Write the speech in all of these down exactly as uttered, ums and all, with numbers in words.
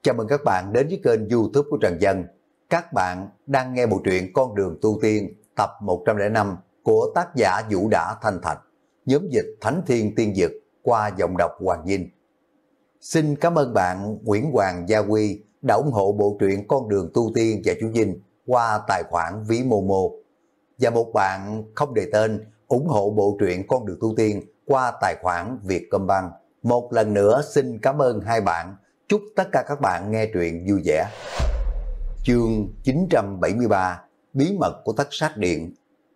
Chào mừng các bạn đến với kênh YouTube của Trần Dân. Các bạn đang nghe bộ truyện Con đường tu tiên tập một trăm lẻ năm của tác giả Vũ Đã Thanh Thạch, nhóm dịch Thánh Thiên Tiên Dực qua giọng đọc Hoàng Vinh. Xin cảm ơn bạn Nguyễn Hoàng Gia Huy đã ủng hộ bộ truyện Con đường tu tiên và chú Vinh qua tài khoản ví Momo. Và một bạn không đề tên ủng hộ bộ truyện Con đường tu tiên qua tài khoản Vietcombank. Một lần nữa xin cảm ơn hai bạn. Chúc tất cả các bạn nghe truyện vui vẻ. Chương chín trăm bảy mươi ba, Bí mật của Thất Sát Điện.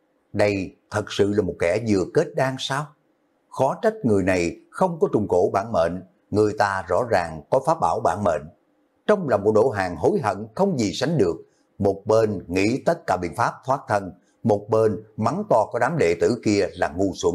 Đây thật sự là một kẻ vừa kết đan sao? Khó trách người này không có trùng cổ bản mệnh, người ta rõ ràng có pháp bảo bản mệnh. Trong lòng của Đỗ Hàn hối hận không gì sánh được, một bên nghĩ tất cả biện pháp thoát thân, một bên mắng to có đám đệ tử kia là ngu xuẩn.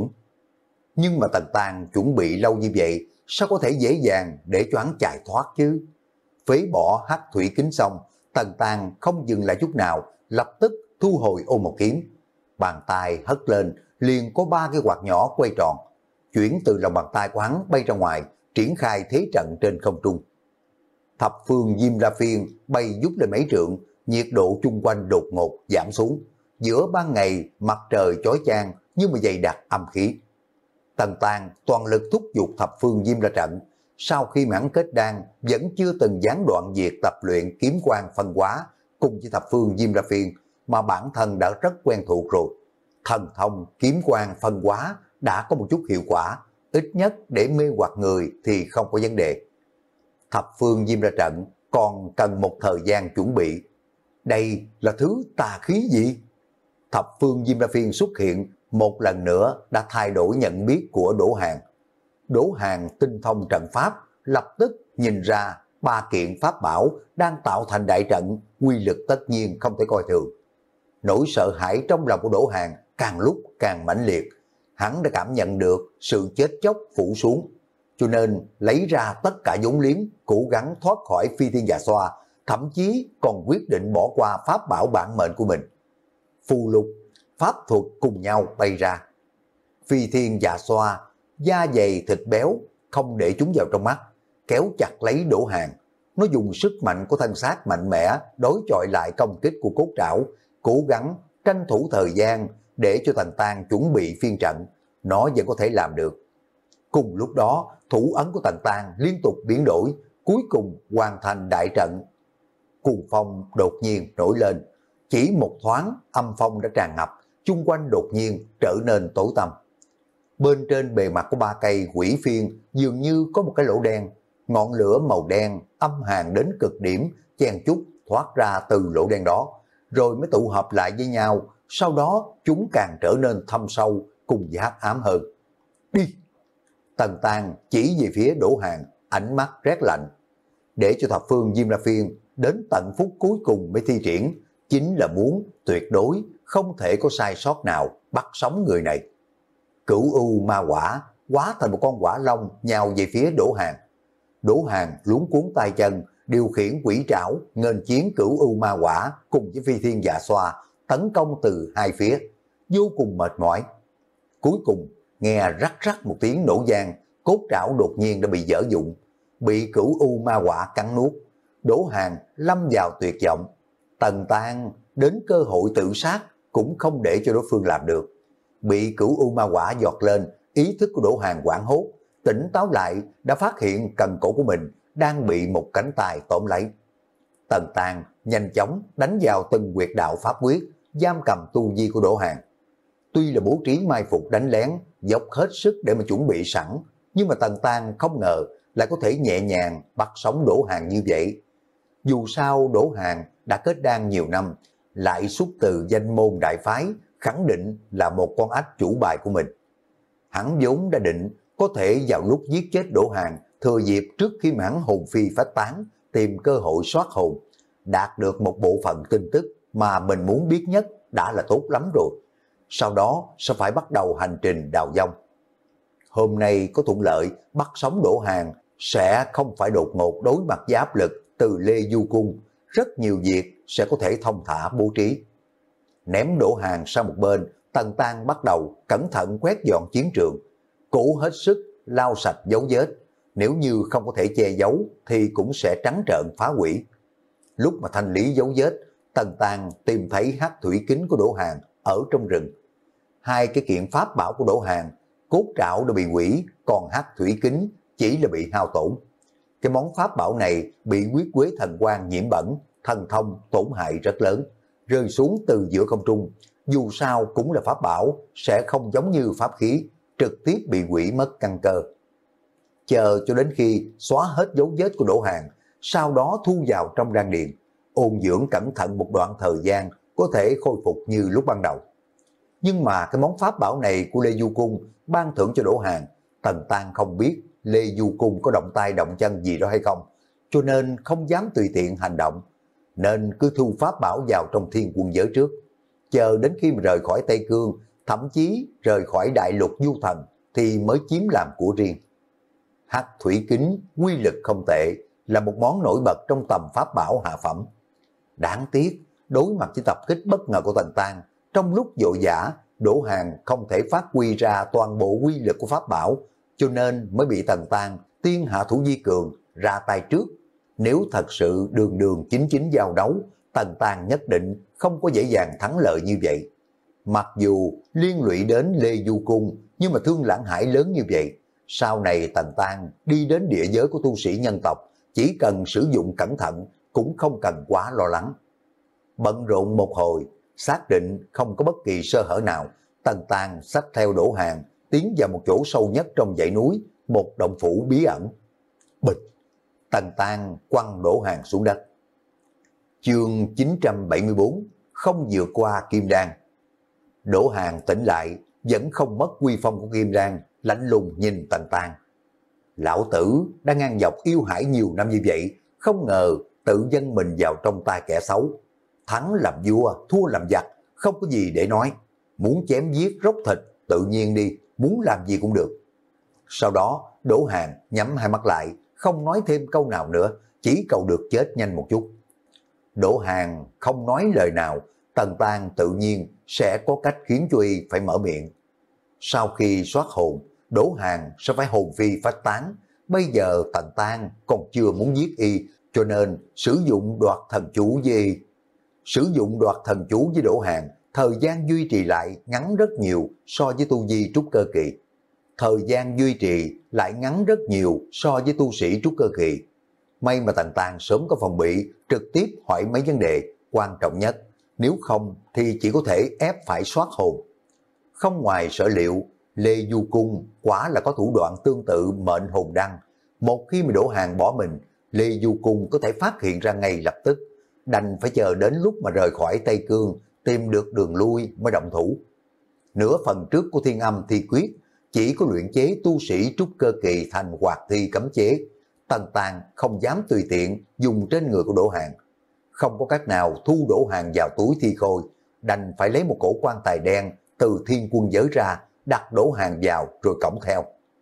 Nhưng mà Tần Tàng chuẩn bị lâu như vậy, sao có thể dễ dàng để cho hắn chạy thoát chứ? Phế bỏ hắc thủy kính xong, Tần Tàng không dừng lại chút nào, lập tức thu hồi ôm một kiếm. Bàn tay hất lên, liền có ba cái quạt nhỏ quay tròn, chuyển từ lòng bàn tay của hắn bay ra ngoài, triển khai thế trận trên không trung. Thập phương Diêm La Phiên bay vút lên mấy trượng, nhiệt độ chung quanh đột ngột giảm xuống. Giữa ban ngày mặt trời chói chang nhưng mà dày đặc âm khí. Tần Tàng toàn lực thúc giục thập phương Diêm La Trận. Sau khi mãn kết đan vẫn chưa từng gián đoạn việc tập luyện kiếm quang phân hóa cùng với thập phương Diêm La Phiên, mà bản thân đã rất quen thuộc rồi. Thần thông kiếm quang phân hóa đã có một chút hiệu quả, ít nhất để mê hoặc người thì không có vấn đề. Thập phương Diêm La Trận còn cần một thời gian chuẩn bị. Đây là thứ tà khí gì? Thập phương Diêm La Phiên xuất hiện một lần nữa đã thay đổi nhận biết của Đỗ Hàn. Đỗ Hàn tinh thông trận pháp, lập tức nhìn ra ba kiện pháp bảo đang tạo thành đại trận, quy lực tất nhiên không thể coi thường. Nỗi sợ hãi trong lòng của Đỗ Hàn càng lúc càng mãnh liệt, hắn đã cảm nhận được sự chết chóc phủ xuống, cho nên lấy ra tất cả vốn liếng, cố gắng thoát khỏi phi thiên dạ xoa, thậm chí còn quyết định bỏ qua pháp bảo bản mệnh của mình. Phù lục, pháp thuật cùng nhau bay ra. Phi thiên dạ xoa, da dày thịt béo, không để chúng vào trong mắt, kéo chặt lấy Đỗ Hàn. Nó dùng sức mạnh của thân xác mạnh mẽ đối chọi lại công kích của cốt trảo, cố gắng tranh thủ thời gian để cho Tần Tàng chuẩn bị phiên trận. Nó vẫn có thể làm được. Cùng lúc đó, thủ ấn của Tần Tàng liên tục biến đổi, cuối cùng hoàn thành đại trận. Cuồng phong đột nhiên nổi lên, chỉ một thoáng âm phong đã tràn ngập, chung quanh đột nhiên trở nên tối tăm. Bên trên bề mặt của ba cây quỷ phiên dường như có một cái lỗ đen, ngọn lửa màu đen âm hàn đến cực điểm chen chúc thoát ra từ lỗ đen đó, rồi mới tụ hợp lại với nhau, sau đó chúng càng trở nên thâm sâu cùng với hắc ám hơn. Đi! Tần Tàng chỉ về phía Đỗ Hàn, ánh mắt rét lạnh. Để cho thập phương Diêm La Phiên đến tận phút cuối cùng mới thi triển, chính là muốn tuyệt đối không thể có sai sót nào bắt sống người này. Cửu U Ma Quả hóa thành một con quả long nhào về phía Đỗ Hàn. Đỗ Hàn luống cuốn tay chân, điều khiển quỷ trảo nghênh chiến Cửu U Ma Quả cùng với phi thiên dạ xoa, tấn công từ hai phía, vô cùng mệt mỏi. Cuối cùng nghe rắc rắc một tiếng nổ vang, cốt trảo đột nhiên đã bị dở dụng, bị Cửu U Ma Quả cắn nuốt. Đỗ Hàn lâm vào tuyệt vọng. Tần Tàng đến cơ hội tự sát cũng không để cho đối phương làm được. Bị Cửu U Ma Quả giọt lên, ý thức của Đỗ Hàn hoảng hốt, tỉnh táo lại đã phát hiện cần cổ của mình đang bị một cánh tay tóm lấy. Tần Tàng nhanh chóng đánh vào từng huyệt đạo pháp quyết, giam cầm tu vi của Đỗ Hàn. Tuy là bố trí mai phục đánh lén, dốc hết sức để mà chuẩn bị sẵn, nhưng mà Tần Tàng không ngờ lại có thể nhẹ nhàng bắt sống Đỗ Hàn như vậy. Dù sao Đỗ Hàn đã kết đan nhiều năm, lại xuất từ danh môn đại phái, khẳng định là một con ách chủ bài của mình. Hắn vốn đã định có thể vào lúc giết chết Đỗ Hàn, thừa dịp trước khi mà hắn hồn phi phách tán, tìm cơ hội soát hồn, đạt được một bộ phận tin tức mà mình muốn biết nhất đã là tốt lắm rồi. Sau đó sẽ phải bắt đầu hành trình đào vong. Hôm nay có thuận lợi bắt sống Đỗ Hàn, sẽ không phải đột ngột đối mặt với áp lực từ Lê Du Cung, rất nhiều việc sẽ có thể thông thả bố trí. Ném Đỗ Hàn sang một bên, Tần Tàng bắt đầu cẩn thận quét dọn chiến trường, cố hết sức lau sạch dấu vết. nếu như không có thể che giấu thì cũng sẽ trắng trợn phá hủy. Lúc mà thanh lý dấu vết, Tần Tang tìm thấy hắc thủy kính của Đỗ Hàn ở trong rừng. Hai cái kiện pháp bảo của Đỗ Hàn, cốt trảo đã bị hủy, còn hắc thủy kính chỉ là bị hao tổn. Cái món pháp bảo này bị huyết quế thần quang nhiễm bẩn, thần thông tổn hại rất lớn, rơi xuống từ giữa không trung. Dù sao cũng là pháp bảo, sẽ không giống như pháp khí, trực tiếp bị hủy mất căn cơ. Chờ cho đến khi xóa hết dấu vết của Đỗ Hàn, sau đó thu vào trong đan điền, ôn dưỡng cẩn thận một đoạn thời gian, có thể khôi phục như lúc ban đầu. Nhưng mà cái món pháp bảo này của Lê Du Cung ban thưởng cho Đỗ Hàn, Tần Tang không biết Lê Du Cung có động tay động chân gì đó hay không, cho nên không dám tùy tiện hành động, nên cứ thu pháp bảo vào trong thiên quân giới trước, chờ đến khi mà rời khỏi Tây Cương, thậm chí rời khỏi đại lục du thần thì mới chiếm làm của riêng. Hắc thủy kính quy lực không tệ, là một món nổi bật trong tầm pháp bảo hạ phẩm. Đáng tiếc, đối mặt với tập kích bất ngờ của Tần Tang, trong lúc vội vã, Đỗ Hàn không thể phát huy ra toàn bộ quy lực của pháp bảo, cho nên mới bị Tần Tang tiên hạ thủ vi cường ra tay trước. Nếu thật sự đường đường chính chính giao đấu, Tần Tang nhất định không có dễ dàng thắng lợi như vậy. Mặc dù liên lụy đến Lê Du Cung, nhưng mà Thương Lãng Hải lớn như vậy, sau này Tần Tang đi đến địa giới của tu sĩ nhân tộc, chỉ cần sử dụng cẩn thận, cũng không cần quá lo lắng. Bận rộn một hồi, xác định không có bất kỳ sơ hở nào, Tần Tang xách theo Đỗ Hàn, tiến vào một chỗ sâu nhất trong dãy núi, một động phủ bí ẩn. Bịch! Tần Tang quăng Đỗ Hàn xuống đất. Chương chín trăm bảy mươi tư, không vượt qua kim đan. Đỗ Hàn tỉnh lại, vẫn không mất quy phong của kim đan, lạnh lùng nhìn Tần Tang. Lão tử đã ngang dọc yêu hải nhiều năm như vậy, không ngờ tự dâng mình vào trong tay kẻ xấu. Thắng làm vua, thua làm giặc, không có gì để nói. Muốn chém giết róc thịt, tự nhiên đi, muốn làm gì cũng được. Sau đó, Đỗ Hàn nhắm hai mắt lại, không nói thêm câu nào nữa, chỉ cầu được chết nhanh một chút. Đỗ Hàn không nói lời nào, Tần Tang tự nhiên sẽ có cách khiến cho y phải mở miệng. Sau khi soát hồn, Đỗ Hàn sẽ phải hồn phi phách tán. Bây giờ Tần Tang còn chưa muốn giết y, cho nên sử dụng đoạt thần chú với y. Sử dụng đoạt thần chú với Đỗ Hàn, thời gian duy trì lại ngắn rất nhiều so với tu vi trúc cơ kỳ. Thời gian duy trì lại ngắn rất nhiều so với tu sĩ trúc cơ kỳ. May mà Tần Tang sớm có phòng bị, trực tiếp hỏi mấy vấn đề quan trọng nhất, nếu không thì chỉ có thể ép phải soát hồn. Không ngoài sở liệu, Lê Du Cung quả là có thủ đoạn tương tự mệnh hồn đăng. Một khi mà Đỗ Hàn bỏ mình, Lê Du Cung có thể phát hiện ra ngay lập tức, đành phải chờ đến lúc mà rời khỏi Tây Cương, tìm được đường lui mới động thủ. Nửa phần trước của Thiên Âm Thi Quyết, chỉ có luyện chế tu sĩ trúc cơ kỳ thành hoạt thi cấm chế. Tần Tang không dám tùy tiện dùng trên người của Đỗ Hàn. Không có cách nào thu Đỗ Hàn vào túi thi khôi, đành phải lấy một cổ quan tài đen từ thiên quân giới ra, đặt Đỗ Hàn vào rồi cõng theo.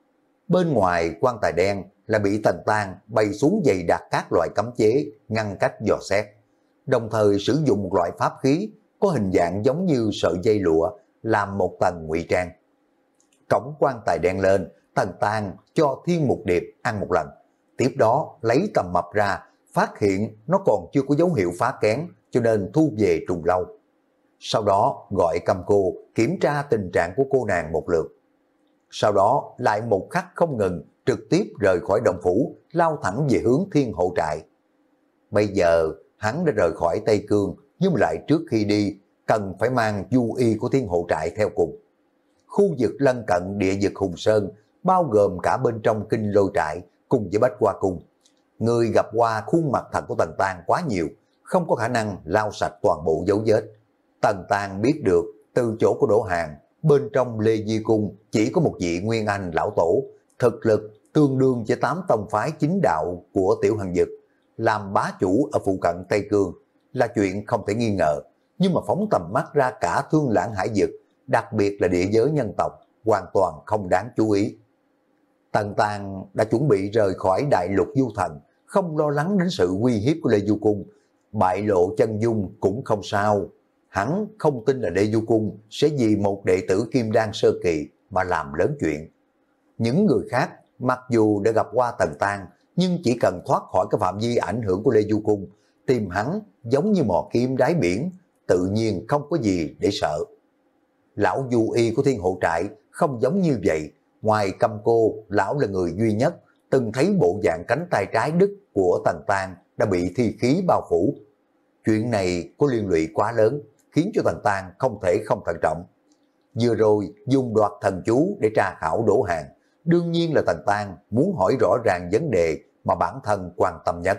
Bên ngoài quan tài đen là bị Tần Tang bày xuống dày đặc các loại cấm chế, ngăn cách dò xét. Đồng thời sử dụng một loại pháp khí có hình dạng giống như sợi dây lụa, làm một tầng ngụy trang. Cõng quan tài đen lên, Tần Tang cho Thiên Mục Điệp ăn một lần. Tiếp đó lấy tầm mập ra, phát hiện nó còn chưa có dấu hiệu phá kén, cho nên thu về trùng lâu. Sau đó gọi Cầm Cô kiểm tra tình trạng của cô nàng một lượt. Sau đó lại một khắc không ngừng, trực tiếp rời khỏi động phủ, lao thẳng về hướng Thiên Hộ Trại. Bây giờ hắn đã rời khỏi Tây Cương, nhưng lại trước khi đi cần phải mang du y của Thiên Hộ Trại theo cùng. Khu vực lân cận địa vực Hùng Sơn, bao gồm cả bên trong Kinh Lôi Trại cùng với Bách Hoa Cung. Người gặp qua khuôn mặt thật của Tần Tang quá nhiều, không có khả năng lau sạch toàn bộ dấu vết. Tần Tang biết được từ chỗ của Đỗ Hàn, bên trong Lê Di Cung chỉ có một vị Nguyên Anh lão tổ, thực lực tương đương với tám tông phái chính đạo của Tiểu Hằng Dực, làm bá chủ ở phụ cận Tây Cương là chuyện không thể nghi ngờ. Nhưng mà phóng tầm mắt ra cả Thương Lãng Hải Dực, đặc biệt là địa giới nhân tộc, hoàn toàn không đáng chú ý. Tần Tang đã chuẩn bị rời khỏi đại lục du thần, không lo lắng đến sự uy hiếp của Lê Du Cung. Bại lộ chân dung cũng không sao. Hắn không tin là Lê Du Cung sẽ vì một đệ tử Kim Đan sơ kỳ mà làm lớn chuyện. Những người khác Mặc dù đã gặp qua Tần Tang, nhưng chỉ cần thoát khỏi cái phạm vi ảnh hưởng của Lê Du Cung, tìm hắn giống như mò kim đáy biển, tự nhiên không có gì để sợ. Lão Du Y của Thiên Hộ Trại không giống như vậy, ngoài Câm Cô, lão là người duy nhất từng thấy bộ dạng cánh tay trái đứt của Tần Tang đã bị thi khí bao phủ. Chuyện này có liên lụy quá lớn, khiến cho Tần Tang không thể không thận trọng. Vừa rồi dùng đoạt thần chú để tra khảo Đỗ Hàng, đương nhiên là Tần Tang muốn hỏi rõ ràng vấn đề mà bản thân quan tâm nhất.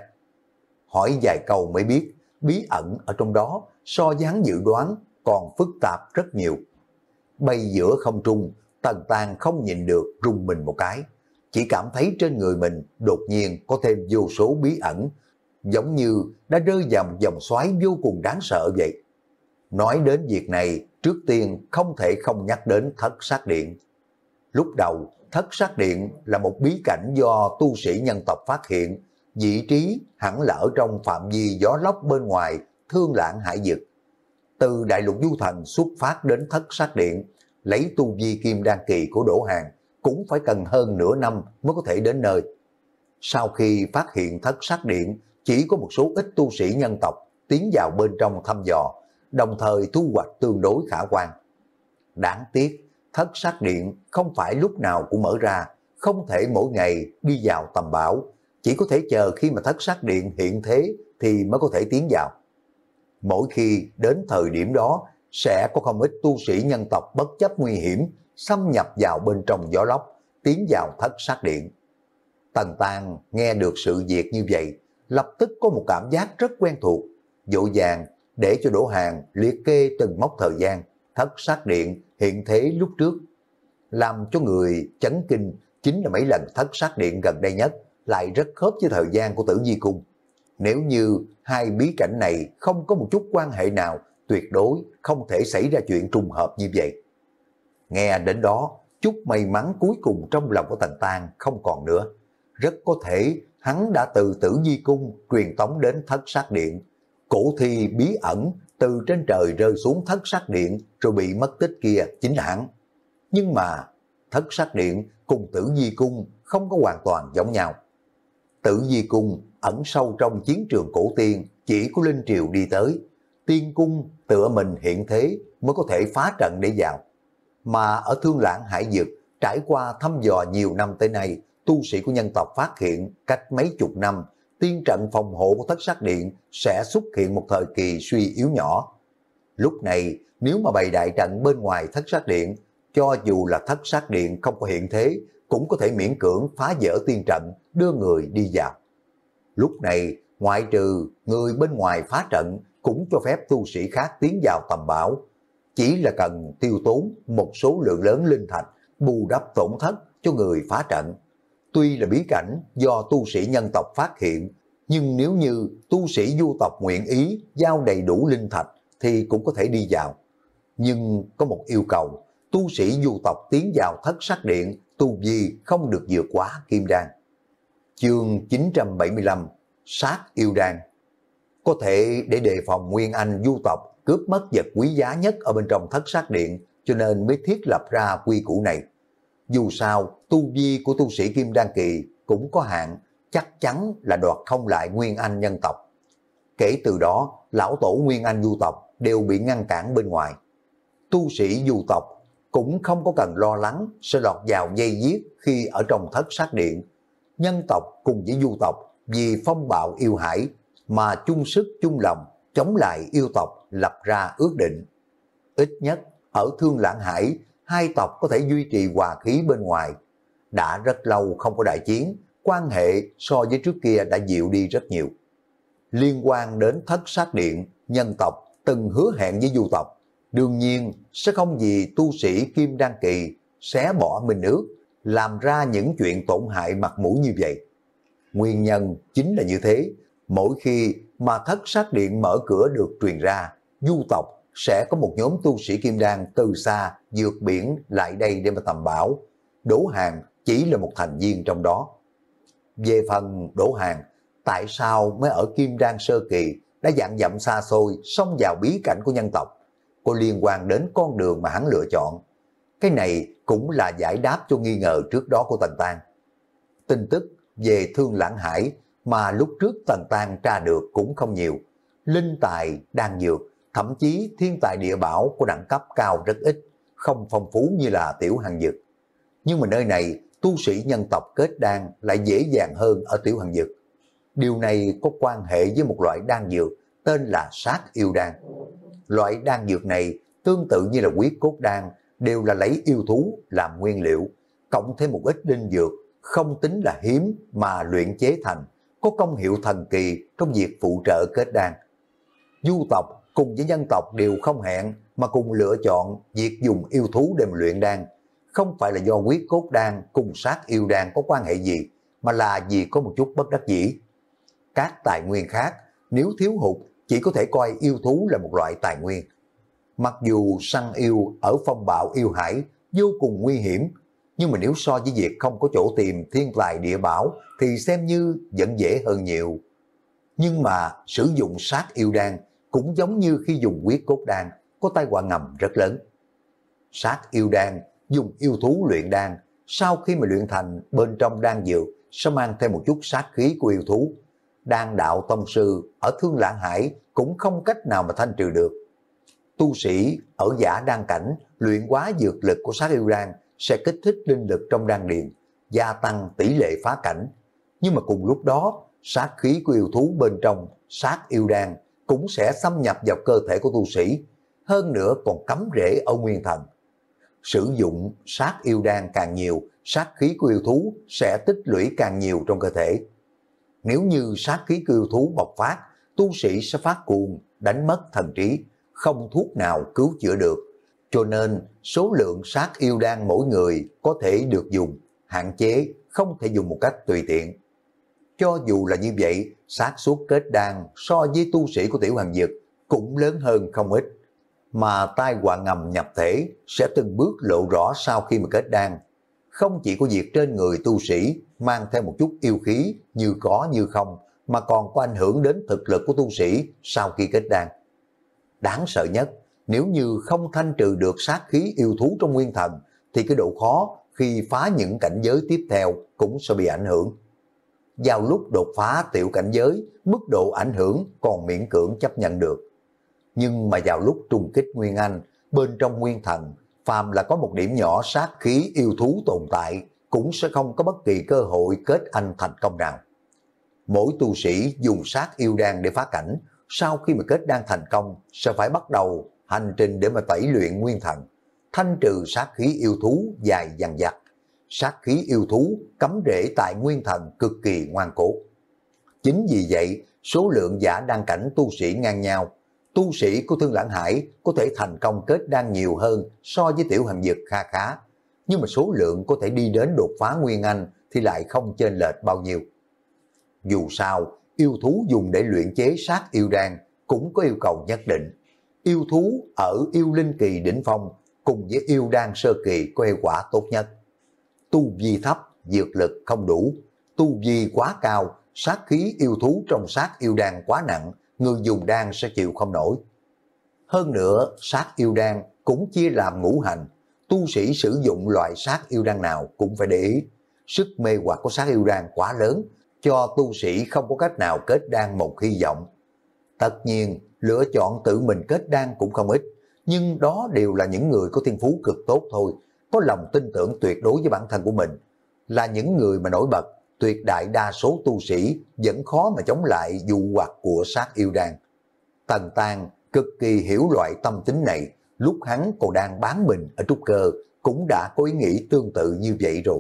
Hỏi vài câu mới biết, bí ẩn ở trong đó so với hắn dự đoán còn phức tạp rất nhiều. Bay giữa không trung, Tần Tang không nhịn được rung mình một cái, chỉ cảm thấy trên người mình đột nhiên có thêm vô số bí ẩn, giống như đã rơi vào một vòng xoáy vô cùng đáng sợ vậy. Nói đến việc này, trước tiên không thể không nhắc đến Thất Sát Điện. Lúc đầu, Thất Sát Điện là một bí cảnh do tu sĩ nhân tộc phát hiện, vị trí hẳn là ở trong phạm vi gió lốc bên ngoài Thương Lãng Hải Vực. Từ Đại Lục Du Thần xuất phát đến Thất Sát Điện, lấy tu vi kim đan kỳ của Đỗ Hàng cũng phải cần hơn nửa năm mới có thể đến nơi. Sau khi phát hiện Thất Sát Điện, chỉ có một số ít tu sĩ nhân tộc tiến vào bên trong thăm dò, đồng thời thu hoạch tương đối khả quan. Đáng tiếc, Thất Sát Điện không phải lúc nào cũng mở ra, không thể mỗi ngày đi vào tầm bảo, chỉ có thể chờ khi mà Thất Sát Điện hiện thế thì mới có thể tiến vào. Mỗi khi đến thời điểm đó, sẽ có không ít tu sĩ nhân tộc bất chấp nguy hiểm, xâm nhập vào bên trong gió lốc, tiến vào Thất Sát Điện. Tần Tang nghe được sự việc như vậy, lập tức có một cảm giác rất quen thuộc, vội vàng để cho Đỗ Hàng liệt kê từng mốc thời gian Thất Sát Điện hiện thế lúc trước. Làm cho người chấn kinh chính là mấy lần Thất Sát Điện gần đây nhất lại rất khớp với thời gian của Tử Di Cung. Nếu như hai bí cảnh này không có một chút quan hệ nào, tuyệt đối không thể xảy ra chuyện trùng hợp như vậy. Nghe đến đó, chút may mắn cuối cùng trong lòng của Tần Tang không còn nữa. Rất có thể hắn đã từ Tử Di Cung truyền tống đến Thất Sát Điện. Cổ thi bí ẩn từ trên trời rơi xuống Thất Sát Điện rồi bị mất tích kia chính là hắn. Nhưng mà Thất Sát Điện cùng Tử Di Cung không có hoàn toàn giống nhau. Tử Di Cung ẩn sâu trong chiến trường cổ tiên, chỉ có linh triều đi tới. Tiên cung tựa mình hiện thế mới có thể phá trận để vào. Mà ở Thương Lãng Hải Vực, trải qua thăm dò nhiều năm tới nay, tu sĩ của nhân tộc phát hiện cách mấy chục năm, tiên trận phòng hộ của Thất Sát Điện sẽ xuất hiện một thời kỳ suy yếu nhỏ. Lúc này, nếu mà bày đại trận bên ngoài Thất Sát Điện, cho dù là Thất Sát Điện không có hiện thế, cũng có thể miễn cưỡng phá vỡ tiên trận, đưa người đi vào. Lúc này, ngoại trừ người bên ngoài phá trận, cũng cho phép tu sĩ khác tiến vào tầm bảo. Chỉ là cần tiêu tốn một số lượng lớn linh thạch, bù đắp tổn thất cho người phá trận. Tuy là bí cảnh do tu sĩ nhân tộc phát hiện, nhưng nếu như tu sĩ du tộc nguyện ý giao đầy đủ linh thạch thì cũng có thể đi vào. Nhưng có một yêu cầu, tu sĩ du tộc tiến vào Thất Sát Điện, tu vi không được vượt quá kim đan. Chương chín trăm bảy mươi lăm, Sát Yêu Đan. Có thể để đề phòng Nguyên Anh du tộc cướp mất vật quý giá nhất ở bên trong Thất Sát Điện, cho nên mới thiết lập ra quy củ này. Dù sao, tu vi của tu sĩ kim đan kỳ cũng có hạn, chắc chắn là đoạt không lại Nguyên Anh nhân tộc. Kể từ đó, lão tổ Nguyên Anh du tộc đều bị ngăn cản bên ngoài. Tu sĩ du tộc cũng không có cần lo lắng sẽ lọt vào dây giết khi ở trong Thất Sát Điện. Nhân tộc cùng với du tộc vì phong bạo yêu hải mà chung sức chung lòng chống lại yêu tộc, lập ra ước định. Ít nhất ở Thương Lãng Hải, hai tộc có thể duy trì hòa khí bên ngoài. Đã rất lâu không có đại chiến, quan hệ so với trước kia đã dịu đi rất nhiều. Liên quan đến Thất Sát Điện, nhân tộc từng hứa hẹn với du tộc, đương nhiên sẽ không vì tu sĩ kim đan kỳ xé bỏ minh ước, làm ra những chuyện tổn hại mặt mũi như vậy. Nguyên nhân chính là như thế, mỗi khi mà Thất Sát Điện mở cửa được truyền ra, du tộc sẽ có một nhóm tu sĩ kim đan từ xa vượt biển lại đây để mà tầm bảo. Đỗ Hàng chỉ là một thành viên trong đó. Về phần Đỗ Hàng, tại sao mới ở kim đan sơ kỳ đã dặn dặm xa xôi xông vào bí cảnh của nhân tộc, có liên quan đến con đường mà hắn lựa chọn. Cái này cũng là giải đáp cho nghi ngờ trước đó của Tần Tang. tin tức về Thương Lãng Hải mà lúc trước Tần Tang tra được cũng không nhiều. Linh tài, đan dược, thậm chí thiên tài địa bảo của đẳng cấp cao rất ít, không phong phú như là Tiểu Hằng Dực. Nhưng mà nơi này, tu sĩ nhân tộc kết đan lại dễ dàng hơn ở Tiểu Hằng Dực. Điều này có quan hệ với một loại đan dược tên là sát yêu đan. Loại đan dược này tương tự như là huyết cốt đan, đều là lấy yêu thú làm nguyên liệu, cộng thêm một ít linh dược, không tính là hiếm mà luyện chế thành, có công hiệu thần kỳ trong việc phụ trợ kết đan. Du tộc cùng với dân tộc đều không hẹn mà cùng lựa chọn việc dùng yêu thú để mà luyện đan, không phải là do huyết cốt đan cùng sát yêu đan có quan hệ gì, mà là vì có một chút bất đắc dĩ. Các tài nguyên khác nếu thiếu hụt chỉ có thể coi yêu thú là một loại tài nguyên. Mặc dù săn yêu ở phong bạo yêu hải vô cùng nguy hiểm, nhưng mà nếu so với việc không có chỗ tìm thiên tài địa bảo thì xem như vẫn dễ hơn nhiều. Nhưng mà sử dụng sát yêu đan cũng giống như khi dùng huyết cốt đan, có tai họa ngầm rất lớn. Sát yêu đan dùng yêu thú luyện đan, sau khi mà luyện thành bên trong đan dược sẽ mang thêm một chút sát khí của yêu thú. Đan đạo tông sư ở Thương Lãng Hải cũng không cách nào mà thanh trừ được. Tu sĩ ở giả đan cảnh luyện quá dược lực của sát yêu đan sẽ kích thích linh lực trong đan điền, gia tăng tỷ lệ phá cảnh. Nhưng mà cùng lúc đó, sát khí của yêu thú bên trong sát yêu đan cũng sẽ xâm nhập vào cơ thể của tu sĩ, hơn nữa còn cắm rễ ở nguyên thần. Sử dụng sát yêu đan càng nhiều, sát khí của yêu thú sẽ tích lũy càng nhiều trong cơ thể. Nếu như sát khí của yêu thú bộc phát, tu sĩ sẽ phát cuồng, đánh mất thần trí, không thuốc nào cứu chữa được. Cho nên số lượng sát yêu đan mỗi người có thể được dùng, hạn chế, không thể dùng một cách tùy tiện. Cho dù là như vậy, xác suất kết đan so với tu sĩ của Tiểu Hằng Dực cũng lớn hơn không ít. Mà tai họa ngầm nhập thể sẽ từng bước lộ rõ sau khi mà kết đan. Không chỉ có việc trên người tu sĩ mang theo một chút yêu khí như có như không, mà còn có ảnh hưởng đến thực lực của tu sĩ sau khi kết đan. Đáng sợ nhất, nếu như không thanh trừ được sát khí yêu thú trong nguyên thần, thì cái độ khó khi phá những cảnh giới tiếp theo cũng sẽ bị ảnh hưởng. Vào lúc đột phá tiểu cảnh giới, mức độ ảnh hưởng còn miễn cưỡng chấp nhận được. Nhưng mà vào lúc trùng kích nguyên anh, bên trong nguyên thần, phàm là có một điểm nhỏ sát khí yêu thú tồn tại, cũng sẽ không có bất kỳ cơ hội kết anh thành công nào. Mỗi tu sĩ dùng sát yêu đan để phá cảnh, sau khi mà kết đan thành công, sẽ phải bắt đầu hành trình để mà tẩy luyện nguyên thần, thanh trừ sát khí yêu thú dài dằng dặc. Sát khí yêu thú cắm rễ tại nguyên thần cực kỳ ngoan cố. Chính vì vậy, số lượng giả đan cảnh tu sĩ ngang nhau. Tu sĩ của Thương Lãng Hải có thể thành công kết đan nhiều hơn so với Tiểu Hằng Dực kha khá. Nhưng mà số lượng có thể đi đến đột phá nguyên anh thì lại không chênh lệch bao nhiêu. Dù sao, yêu thú dùng để luyện chế sát yêu đan cũng có yêu cầu nhất định. Yêu thú ở yêu linh kỳ đỉnh phong cùng với yêu đan sơ kỳ có hiệu quả tốt nhất. Tu vi thấp, dược lực không đủ. Tu vi quá cao, sát khí yêu thú trong sát yêu đan quá nặng, người dùng đan sẽ chịu không nổi. Hơn nữa, sát yêu đan cũng chia làm ngũ hành. Tu sĩ sử dụng loại sát yêu đan nào cũng phải để ý. Sức mê hoặc của sát yêu đan quá lớn, cho tu sĩ không có cách nào kết đan một hy vọng. Tất nhiên, lựa chọn tự mình kết đan cũng không ít, nhưng đó đều là những người có thiên phú cực tốt thôi, có lòng tin tưởng tuyệt đối với bản thân của mình. Là những người mà nổi bật, tuyệt đại đa số tu sĩ vẫn khó mà chống lại dụ hoặc của sát yêu đan. Tần Tang cực kỳ hiểu loại tâm tính này, lúc hắn còn đang bán mình ở trúc cơ, cũng đã có ý nghĩ tương tự như vậy rồi.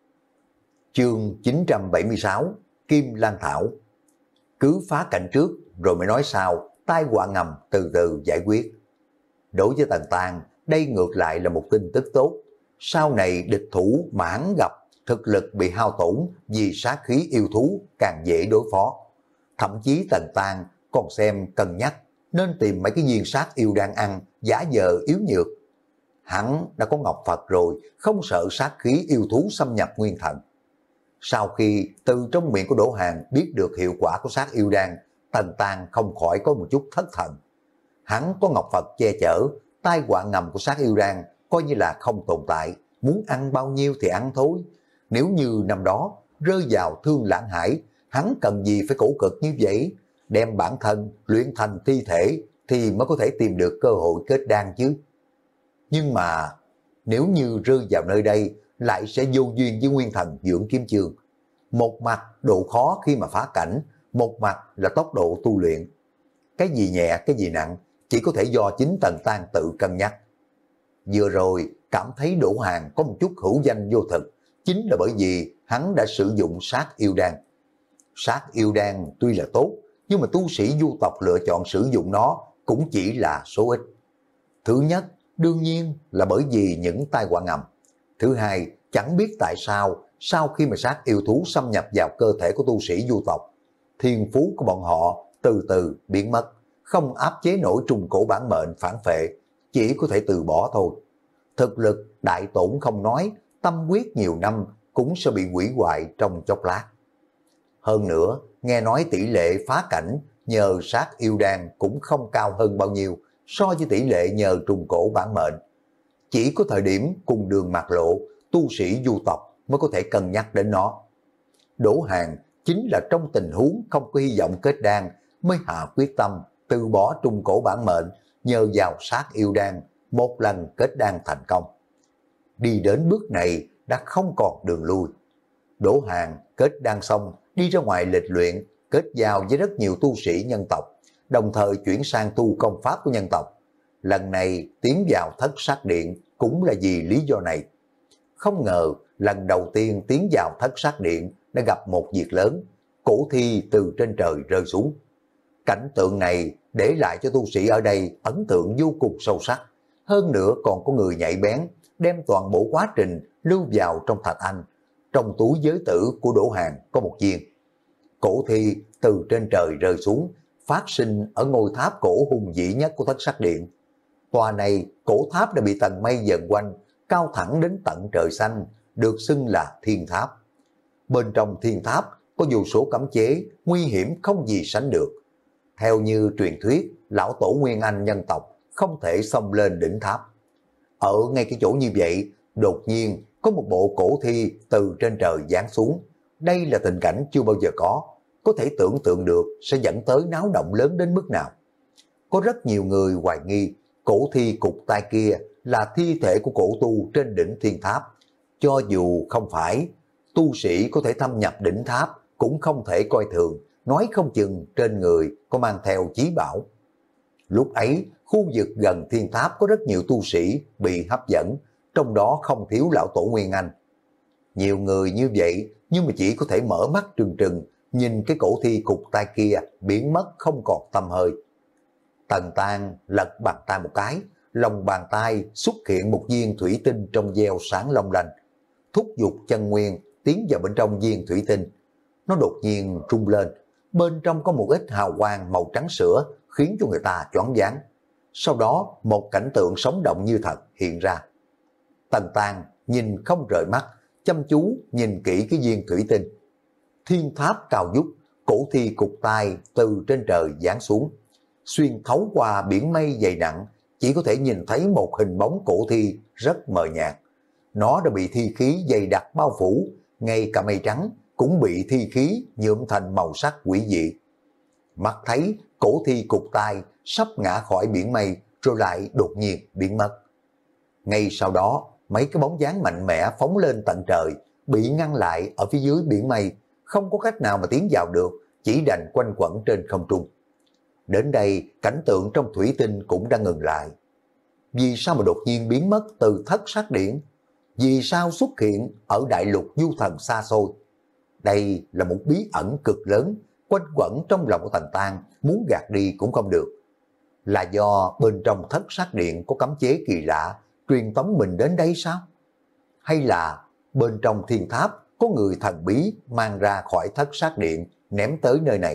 Chương chín trăm bảy mươi sáu, Kim Lan Thảo. Cứ phá cảnh trước rồi mới nói sao, tai họa ngầm từ từ giải quyết. Đối với Tần Tang, đây ngược lại là một tin tức tốt. Sau này địch thủ mà hắn gặp, thực lực bị hao tổn vì sát khí yêu thú càng dễ đối phó. Thậm chí Tần Tang còn xem cân nhắc nên tìm mấy cái viên sát yêu đang ăn, giả vờ yếu nhược. Hắn đã có Ngọc Phật rồi, không sợ sát khí yêu thú xâm nhập nguyên thần. Sau khi từ trong miệng của Đỗ Hàn biết được hiệu quả của sát yêu đan, Tần Tang không khỏi có một chút thất thần. Hắn có Ngọc Phật che chở, tai họa ngầm của sát yêu đan coi như là không tồn tại, muốn ăn bao nhiêu thì ăn thôi. Nếu như năm đó rơi vào thương lãng hải, hắn cần gì phải khổ cực như vậy, đem bản thân luyện thành thi thể thì mới có thể tìm được cơ hội kết đan chứ. Nhưng mà nếu như rơi vào nơi đây lại sẽ vô duyên với nguyên thần dưỡng kiếm chương. Một mặt độ khó khi mà phá cảnh, một mặt là tốc độ tu luyện. Cái gì nhẹ, cái gì nặng, chỉ có thể do chính Tần Tan tự cân nhắc. Vừa rồi cảm thấy Đỗ Hàng có một chút hữu danh vô thực, chính là bởi vì hắn đã sử dụng sát yêu đan. Sát yêu đan tuy là tốt, nhưng mà tu sĩ du tộc lựa chọn sử dụng nó cũng chỉ là số ít. Thứ nhất, đương nhiên là bởi vì những tai họa ngầm. Thứ hai, chẳng biết tại sao sau khi mà sát yêu thú xâm nhập vào cơ thể của tu sĩ du tộc, thiên phú của bọn họ từ từ biến mất, không áp chế nổi trùng cổ bản mệnh phản phệ, chỉ có thể từ bỏ thôi. Thực lực đại tổn không nói, tâm quyết nhiều năm cũng sẽ bị hủy hoại trong chốc lát. Hơn nữa, nghe nói tỷ lệ phá cảnh nhờ sát yêu đan cũng không cao hơn bao nhiêu so với tỷ lệ nhờ trùng cổ bản mệnh. Chỉ có thời điểm cùng đường mạc lộ, tu sĩ du tộc mới có thể cân nhắc đến nó. Đỗ Hàng chính là trong tình huống không có hy vọng kết đan mới hạ quyết tâm từ bỏ trùng cổ bản mệnh, nhờ vào sát yêu đan một lần kết đan thành công. Đi đến bước này đã không còn đường lui. Đỗ Hàng kết đan xong đi ra ngoài lịch luyện, kết giao với rất nhiều tu sĩ nhân tộc, đồng thời chuyển sang tu công pháp của nhân tộc. Lần này tiến vào thất sát điện cũng là vì lý do này. Không ngờ lần đầu tiên tiến vào thất sát điện đã gặp một việc lớn, cổ thi từ trên trời rơi xuống. Cảnh tượng này để lại cho tu sĩ ở đây ấn tượng vô cùng sâu sắc. Hơn nữa còn có người nhạy bén, đem toàn bộ quá trình lưu vào trong thạch anh. Trong túi giới tử của Đỗ Hàng có một viên. Cổ thi từ trên trời rơi xuống, phát sinh ở ngôi tháp cổ hùng vĩ nhất của thất sắc điện. Tòa này, cổ tháp đã bị tầng mây dần quanh, cao thẳng đến tận trời xanh, được xưng là thiên tháp. Bên trong thiên tháp có vô số cấm chế, nguy hiểm không gì sánh được. Theo như truyền thuyết, lão tổ Nguyên Anh nhân tộc không thể xông lên đỉnh tháp. Ở ngay cái chỗ như vậy, đột nhiên có một bộ cổ thi từ trên trời giáng xuống. Đây là tình cảnh chưa bao giờ có, có thể tưởng tượng được sẽ dẫn tới náo động lớn đến mức nào. Có rất nhiều người hoài nghi cổ thi cục tai kia là thi thể của cổ tu trên đỉnh thiên tháp. Cho dù không phải, tu sĩ có thể thâm nhập đỉnh tháp cũng không thể coi thường, nói không chừng trên người có mang theo chí bảo. Lúc ấy, khu vực gần thiên tháp có rất nhiều tu sĩ bị hấp dẫn, trong đó không thiếu lão tổ Nguyên Anh. Nhiều người như vậy nhưng mà chỉ có thể mở mắt trừng trừng, nhìn cái cổ thi cục tai kia biến mất không còn tăm hơi. Tần Tan lật bàn tay một cái, lòng bàn tay xuất hiện một viên thủy tinh trong veo sáng long lanh, thúc giục chân nguyên tiến vào bên trong viên thủy tinh. Nó đột nhiên rung lên, bên trong có một ít hào quang màu trắng sữa khiến cho người ta choáng váng. Sau đó một cảnh tượng sống động như thật hiện ra. Tần Tan nhìn không rời mắt, chăm chú nhìn kỹ cái viên thủy tinh. Thiên tháp cao vút, cổ thi cục tai từ trên trời giáng xuống, xuyên thấu qua biển mây dày nặng, chỉ có thể nhìn thấy một hình bóng cổ thi rất mờ nhạt. Nó đã bị thi khí dày đặc bao phủ, ngay cả mây trắng cũng bị thi khí nhuộm thành màu sắc quỷ dị. Mắt thấy cổ thi cục tai sắp ngã khỏi biển mây rồi lại đột nhiên biến mất. Ngay sau đó, mấy cái bóng dáng mạnh mẽ phóng lên tận trời, bị ngăn lại ở phía dưới biển mây, không có cách nào mà tiến vào được, chỉ đành quanh quẩn trên không trung. Đến đây, cảnh tượng trong thủy tinh cũng đã ngừng lại. Vì sao mà đột nhiên biến mất từ thất sát điển? Vì sao xuất hiện ở đại lục du thần xa xôi? Đây là một bí ẩn cực lớn, quanh quẩn trong lòng của Tần Tan, muốn gạt đi cũng không được. Là do bên trong thất sát điện có cấm chế kỳ lạ, truyền tống mình đến đây sao? Hay là bên trong thiên tháp có người thần bí mang ra khỏi thất sát điện, ném tới nơi này?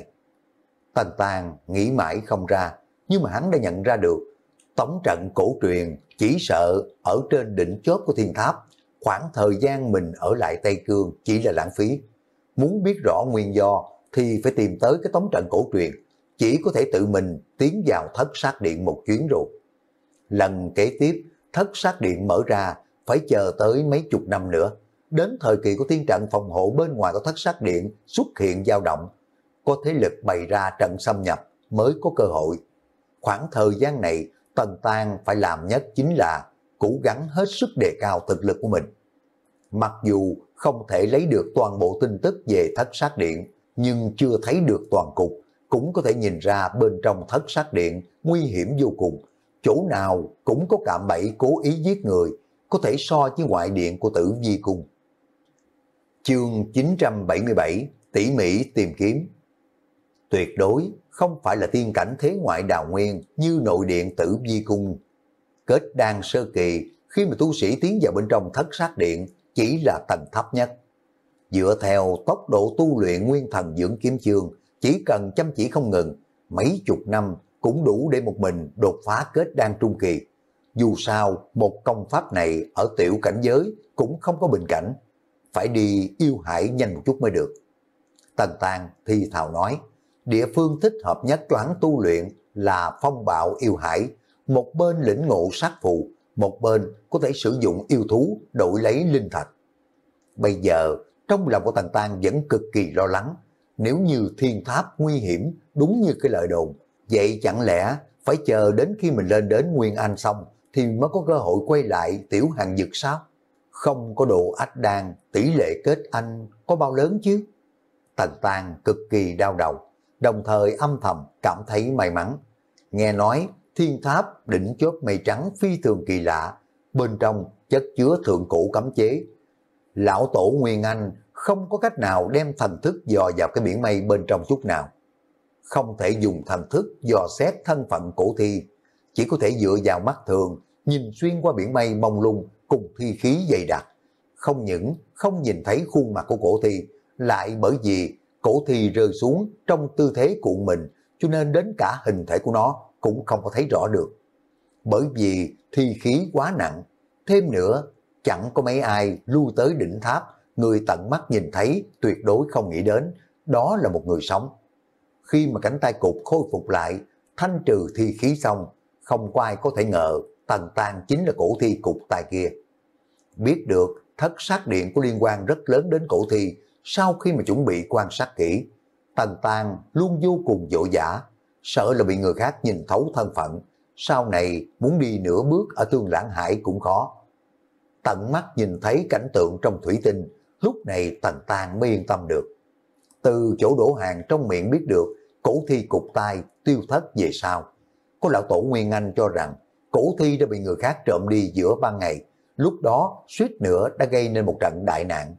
Tần Tan nghĩ mãi không ra, nhưng mà hắn đã nhận ra được. Tống trận cổ truyền chỉ sợ ở trên đỉnh chóp của thiên tháp, khoảng thời gian mình ở lại Tây Cương chỉ là lãng phí. Muốn biết rõ nguyên do thì phải tìm tới cái tống trận cổ truyền, chỉ có thể tự mình tiến vào thất sát điện một chuyến rồi. Lần kế tiếp, thất sát điện mở ra phải chờ tới mấy chục năm nữa, đến thời kỳ của tiên trận phòng hộ bên ngoài của thất sát điện xuất hiện dao động, có thế lực bày ra trận xâm nhập mới có cơ hội. Khoảng thời gian này, Tần Tang phải làm nhất chính là cố gắng hết sức đề cao thực lực của mình. Mặc dù không thể lấy được toàn bộ tin tức về thất sát điện, nhưng chưa thấy được toàn cục, cũng có thể nhìn ra bên trong thất sát điện nguy hiểm vô cùng. Chỗ nào cũng có cạm bẫy cố ý giết người, có thể so với ngoại điện của Tử Vi Cung. Chương chín trăm bảy mươi bảy, tỉ mỉ tìm kiếm. Tuyệt đối không phải là tiên cảnh thế ngoại đào nguyên như nội điện Tử Vi Cung. Kết đan sơ kỳ, khi mà tu sĩ tiến vào bên trong thất sát điện chỉ là tầng thấp nhất. Dựa theo tốc độ tu luyện nguyên thần dưỡng kiếm chương, chỉ cần chăm chỉ không ngừng, mấy chục năm cũng đủ để một mình đột phá kết đan trung kỳ. Dù sao, một công pháp này ở tiểu cảnh giới cũng không có bình cảnh, phải đi yêu hải nhanh một chút mới được. Tần Tang thì thào nói, địa phương thích hợp nhất cho hắn tu luyện là phong bạo yêu hải, một bên lĩnh ngộ sát phù, một bên có thể sử dụng yêu thú đổi lấy linh thạch. Bây giờ, trong lòng của Tần Tang vẫn cực kỳ lo lắng, nếu như thiên tháp nguy hiểm đúng như cái lời đồn, vậy chẳng lẽ phải chờ đến khi mình lên đến Nguyên Anh xong thì mới có cơ hội quay lại tiểu hàng dực sao? Không có độ ách đan, tỷ lệ kết anh có bao lớn chứ? Tần Tang cực kỳ đau đầu, đồng thời âm thầm cảm thấy may mắn. Nghe nói thiên tháp đỉnh chóp mây trắng phi thường kỳ lạ, bên trong chất chứa thượng cổ cấm chế. Lão tổ Nguyên Anh không có cách nào đem thần thức dò vào cái biển mây bên trong chút nào. Không thể dùng thần thức dò xét thân phận cổ thi, chỉ có thể dựa vào mắt thường, nhìn xuyên qua biển mây mông lung cùng thi khí dày đặc. Không những không nhìn thấy khuôn mặt của cổ thi, lại bởi vì cổ thi rơi xuống trong tư thế cuộn mình, cho nên đến cả hình thể của nó cũng không có thấy rõ được. Bởi vì thi khí quá nặng, thêm nữa chẳng có mấy ai lui tới đỉnh tháp, người tận mắt nhìn thấy tuyệt đối không nghĩ đến, đó là một người sống. Khi mà cánh tay cụt khôi phục lại, thanh trừ thi khí xong, không có ai có thể ngờ Tần Tang chính là cổ thi cụt tay kia. Biết được thất sát điện có liên quan rất lớn đến cổ thi, sau khi mà chuẩn bị quan sát kỹ, Tần Tang luôn vô cùng vội vã, sợ là bị người khác nhìn thấu thân phận, sau này muốn đi nửa bước ở Tương Lãng Hải cũng khó. Tận mắt nhìn thấy cảnh tượng trong thủy tinh, lúc này Tần Tang mới yên tâm được. Từ chỗ Đỗ Hàng trong miệng biết được cổ thi cụt tay tiêu thất về sau, có lão tổ Nguyên Anh cho rằng cổ thi đã bị người khác trộm đi giữa ban ngày, lúc đó suýt nữa đã gây nên một trận đại nạn.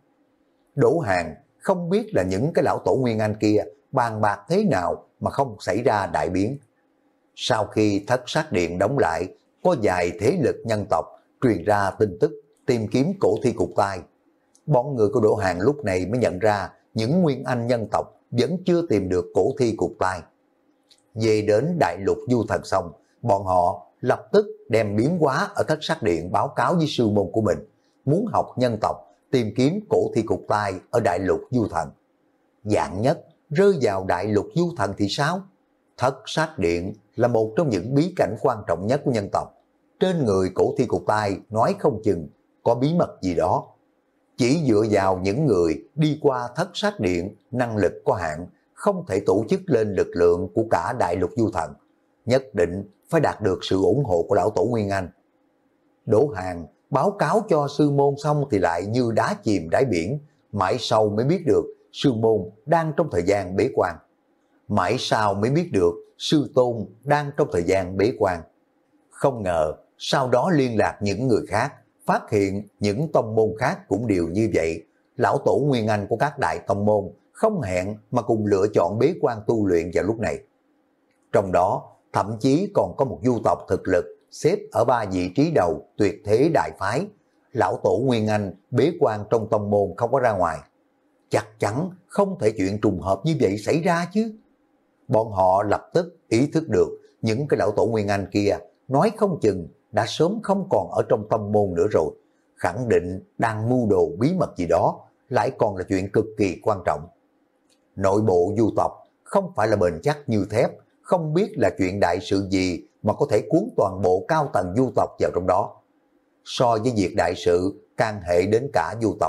Đỗ Hàng không biết là những cái lão tổ Nguyên Anh kia bàn bạc thế nào mà không xảy ra đại biến. Sau khi thất sát điện đóng lại, có vài thế lực nhân tộc truyền ra tin tức tìm kiếm cổ thi cụt tay. Bọn người của Đỗ Hàng lúc này mới nhận ra những Nguyên Anh nhân tộc vẫn chưa tìm được cổ thi cụt tay. Về đến đại lục du thần xong, bọn họ lập tức đem biến hóa ở thất sát điện báo cáo với sư môn của mình, muốn học nhân tộc tìm kiếm cổ thi cụt tay ở đại lục du thần. Dạng nhất rơi vào đại lục du thần thì sao? Thất sát điện là một trong những bí cảnh quan trọng nhất của nhân tộc. Trên người cổ thi cụt tay nói không chừng có bí mật gì đó. Chỉ dựa vào những người đi qua thất sát điện, năng lực có hạn, không thể tổ chức lên lực lượng của cả đại lục du thần. Nhất định phải đạt được sự ủng hộ của lão tổ Nguyên Anh. Đỗ Hàng báo cáo cho sư môn xong thì lại như đá chìm đáy biển, mãi sau mới biết được sư môn đang trong thời gian bế quan. Mãi sau mới biết được sư tôn đang trong thời gian bế quan. Không ngờ sau đó liên lạc những người khác, phát hiện những tông môn khác cũng đều như vậy. Lão tổ Nguyên Anh của các đại tông môn không hẹn mà cùng lựa chọn bế quan tu luyện vào lúc này. Trong đó thậm chí còn có một du tộc thực lực xếp ở ba vị trí đầu tuyệt thế đại phái. Lão tổ Nguyên Anh bế quan trong tông môn không có ra ngoài. Chắc chắn không thể chuyện trùng hợp như vậy xảy ra chứ. Bọn họ lập tức ý thức được những cái lão tổ Nguyên Anh kia nói không chừng đã sớm không còn ở trong tông môn nữa rồi. Khẳng định đang mưu đồ bí mật gì đó, lại còn là chuyện cực kỳ quan trọng. Nội bộ du tộc không phải là bền chắc như thép, không biết là chuyện đại sự gì mà có thể cuốn toàn bộ cao tầng du tộc vào trong đó. So với việc đại sự can hệ đến cả du tộc,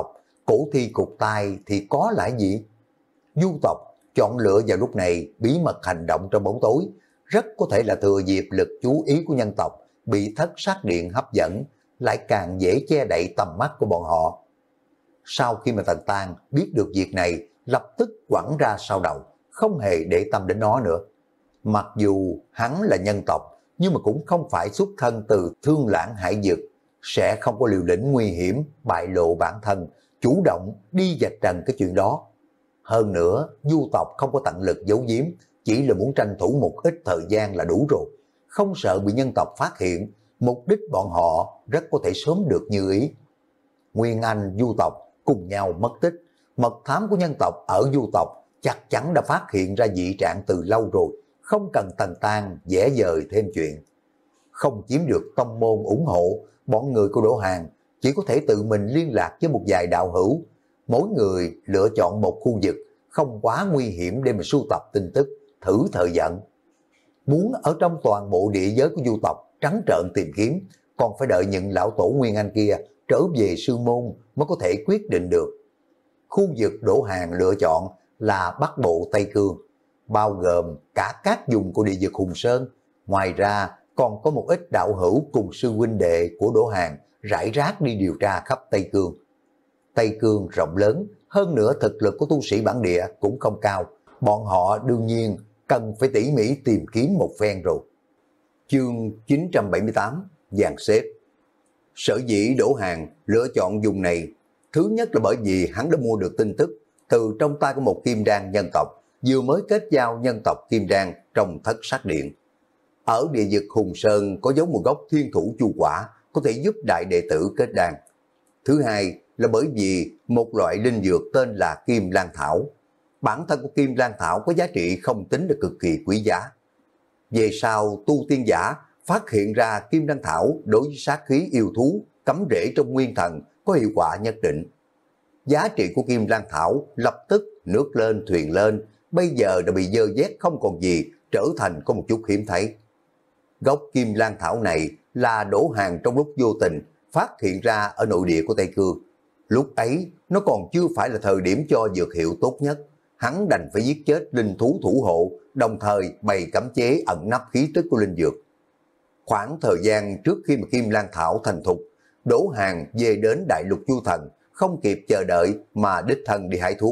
cổ thi cục tai thì có lại gì? Du tộc chọn lựa vào lúc này bí mật hành động trong bóng tối, rất có thể là thừa dịp lực chú ý của nhân tộc bị thất sát điện hấp dẫn, lại càng dễ che đậy tầm mắt của bọn họ. Sau khi mà Tần Tang biết được việc này, lập tức quẳng ra sau đầu, không hề để tâm đến nó nữa. Mặc dù hắn là nhân tộc, nhưng mà cũng không phải xuất thân từ Thương Lãng Hải Vực, sẽ không có liều lĩnh nguy hiểm, bại lộ bản thân, chủ động đi vạch trần cái chuyện đó. Hơn nữa, du tộc không có tận lực giấu giếm, chỉ là muốn tranh thủ một ít thời gian là đủ rồi, không sợ bị nhân tộc phát hiện, mục đích bọn họ rất có thể sớm được như ý. Nguyên Anh du tộc cùng nhau mất tích, mật thám của nhân tộc ở du tộc chắc chắn đã phát hiện ra dị trạng từ lâu rồi, không cần Tần Tang dễ dời thêm chuyện. Không chiếm được tông môn ủng hộ, bọn người của Đỗ Hàn chỉ có thể tự mình liên lạc với một vài đạo hữu, mỗi người lựa chọn một khu vực không quá nguy hiểm để mà sưu tập tin tức, thử thời vận. Muốn ở trong toàn bộ địa giới của du tộc trắng trợn tìm kiếm, còn phải đợi những lão tổ Nguyên Anh kia trở về sư môn mới có thể quyết định được. Khu vực Đỗ Hàn lựa chọn là Bắc Bộ Tây Cương, bao gồm cả các vùng của địa vực Hùng Sơn. Ngoài ra còn có một ít đạo hữu cùng sư huynh đệ của Đỗ Hàn rải rác đi điều tra khắp Tây Cương. Tây Cương rộng lớn, hơn nữa thực lực của tu sĩ bản địa cũng không cao, bọn họ đương nhiên cần phải tỉ mỉ tìm kiếm một phen rồi. Chương chín trăm bảy mươi tám, dàn xếp. Sở dĩ Đỗ Hàn lựa chọn vùng này, thứ nhất là bởi vì hắn đã mua được tin tức từ trong tay của một kim đan nhân tộc, vừa mới kết giao nhân tộc kim đan trong thất sát điện. Ở địa vực Hùng Sơn có giống một gốc thiên thủ chu quả, có thể giúp đại đệ tử kết đan. Thứ hai là bởi vì một loại linh dược tên là Kim Lan Thảo. Bản thân của Kim Lan Thảo có giá trị không tính là cực kỳ quý giá. Về sau tu tiên giả phát hiện ra Kim Lan Thảo đối với sát khí yêu thú cắm rễ trong nguyên thần có hiệu quả nhất định. Giá trị của Kim Lan Thảo lập tức nước lên thuyền lên, bây giờ đã bị dơ vét không còn gì, trở thành có một chút hiếm thấy. Gốc Kim Lan Thảo này là Đỗ Hàn trong lúc vô tình phát hiện ra ở nội địa của Tây Cương. Lúc ấy nó còn chưa phải là thời điểm cho dược hiệu tốt nhất, hắn đành phải giết chết linh thú thủ hộ, đồng thời bày cấm chế ẩn nấp khí tức của linh dược. Khoảng thời gian trước khi mà Kim Lan Thảo thành thục, Đỗ Hàn về đến Đại Lục Chu Thần, không kịp chờ đợi mà đích thân đi hái thuốc.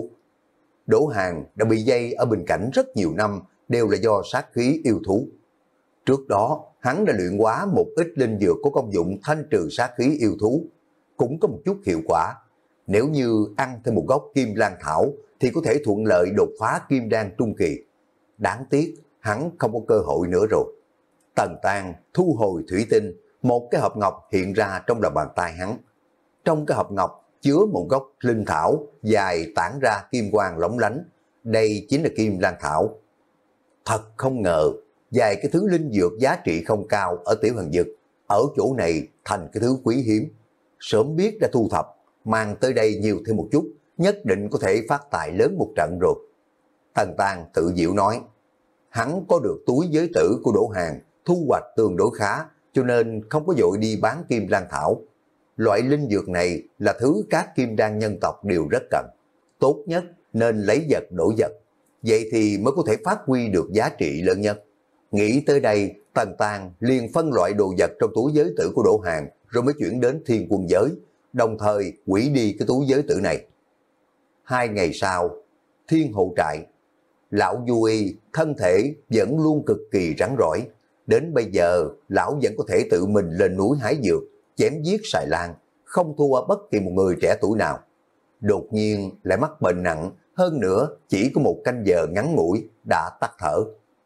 Đỗ Hàn đã bị dây ở Bình Cảnh rất nhiều năm, đều là do sát khí yêu thú. Trước đó, hắn đã luyện hóa một ít linh dược có công dụng thanh trừ sát khí yêu thú, cũng có một chút hiệu quả. Nếu như ăn thêm một gốc Kim Lan Thảo thì có thể thuận lợi đột phá Kim Đan trung kỳ. Đáng tiếc, hắn không có cơ hội nữa rồi. Tần Tang thu hồi thủy tinh, một cái hộp ngọc hiện ra trong lòng bàn tay hắn. Trong cái hộp ngọc chứa một gốc linh thảo dài tản ra kim quang lóng lánh. Đây chính là Kim Lan Thảo. Thật không ngờ, vài cái thứ linh dược giá trị không cao ở Tiểu Hàn Dực, ở chỗ này thành cái thứ quý hiếm. Sớm biết đã thu thập, mang tới đây nhiều thêm một chút, nhất định có thể phát tài lớn một trận rồi. Tần Tang tự diệu nói, hắn có được túi giới tử của Đỗ Hàn, thu hoạch tương đối khá, cho nên không có vội đi bán Kim Lan Thảo. Loại linh dược này là thứ các kim đan nhân tộc đều rất cần. Tốt nhất nên lấy vật đổi vật, vậy thì mới có thể phát huy được giá trị lớn nhất. Nghĩ tới đây, Tần Tang liền phân loại đồ vật trong túi giới tử của Đỗ Hàn, rồi mới chuyển đến Thiên Quân giới, đồng thời hủy đi cái túi giới tử này. Hai ngày sau, Thiên Hộ Trại, lão Du Y thân thể vẫn luôn cực kỳ rắn rỏi. Đến bây giờ, lão vẫn có thể tự mình lên núi hái dược, chém giết xài lang, không thua bất kỳ một người trẻ tuổi nào. Đột nhiên lại mắc bệnh nặng, hơn nữa chỉ có một canh giờ ngắn ngủi đã tắt thở.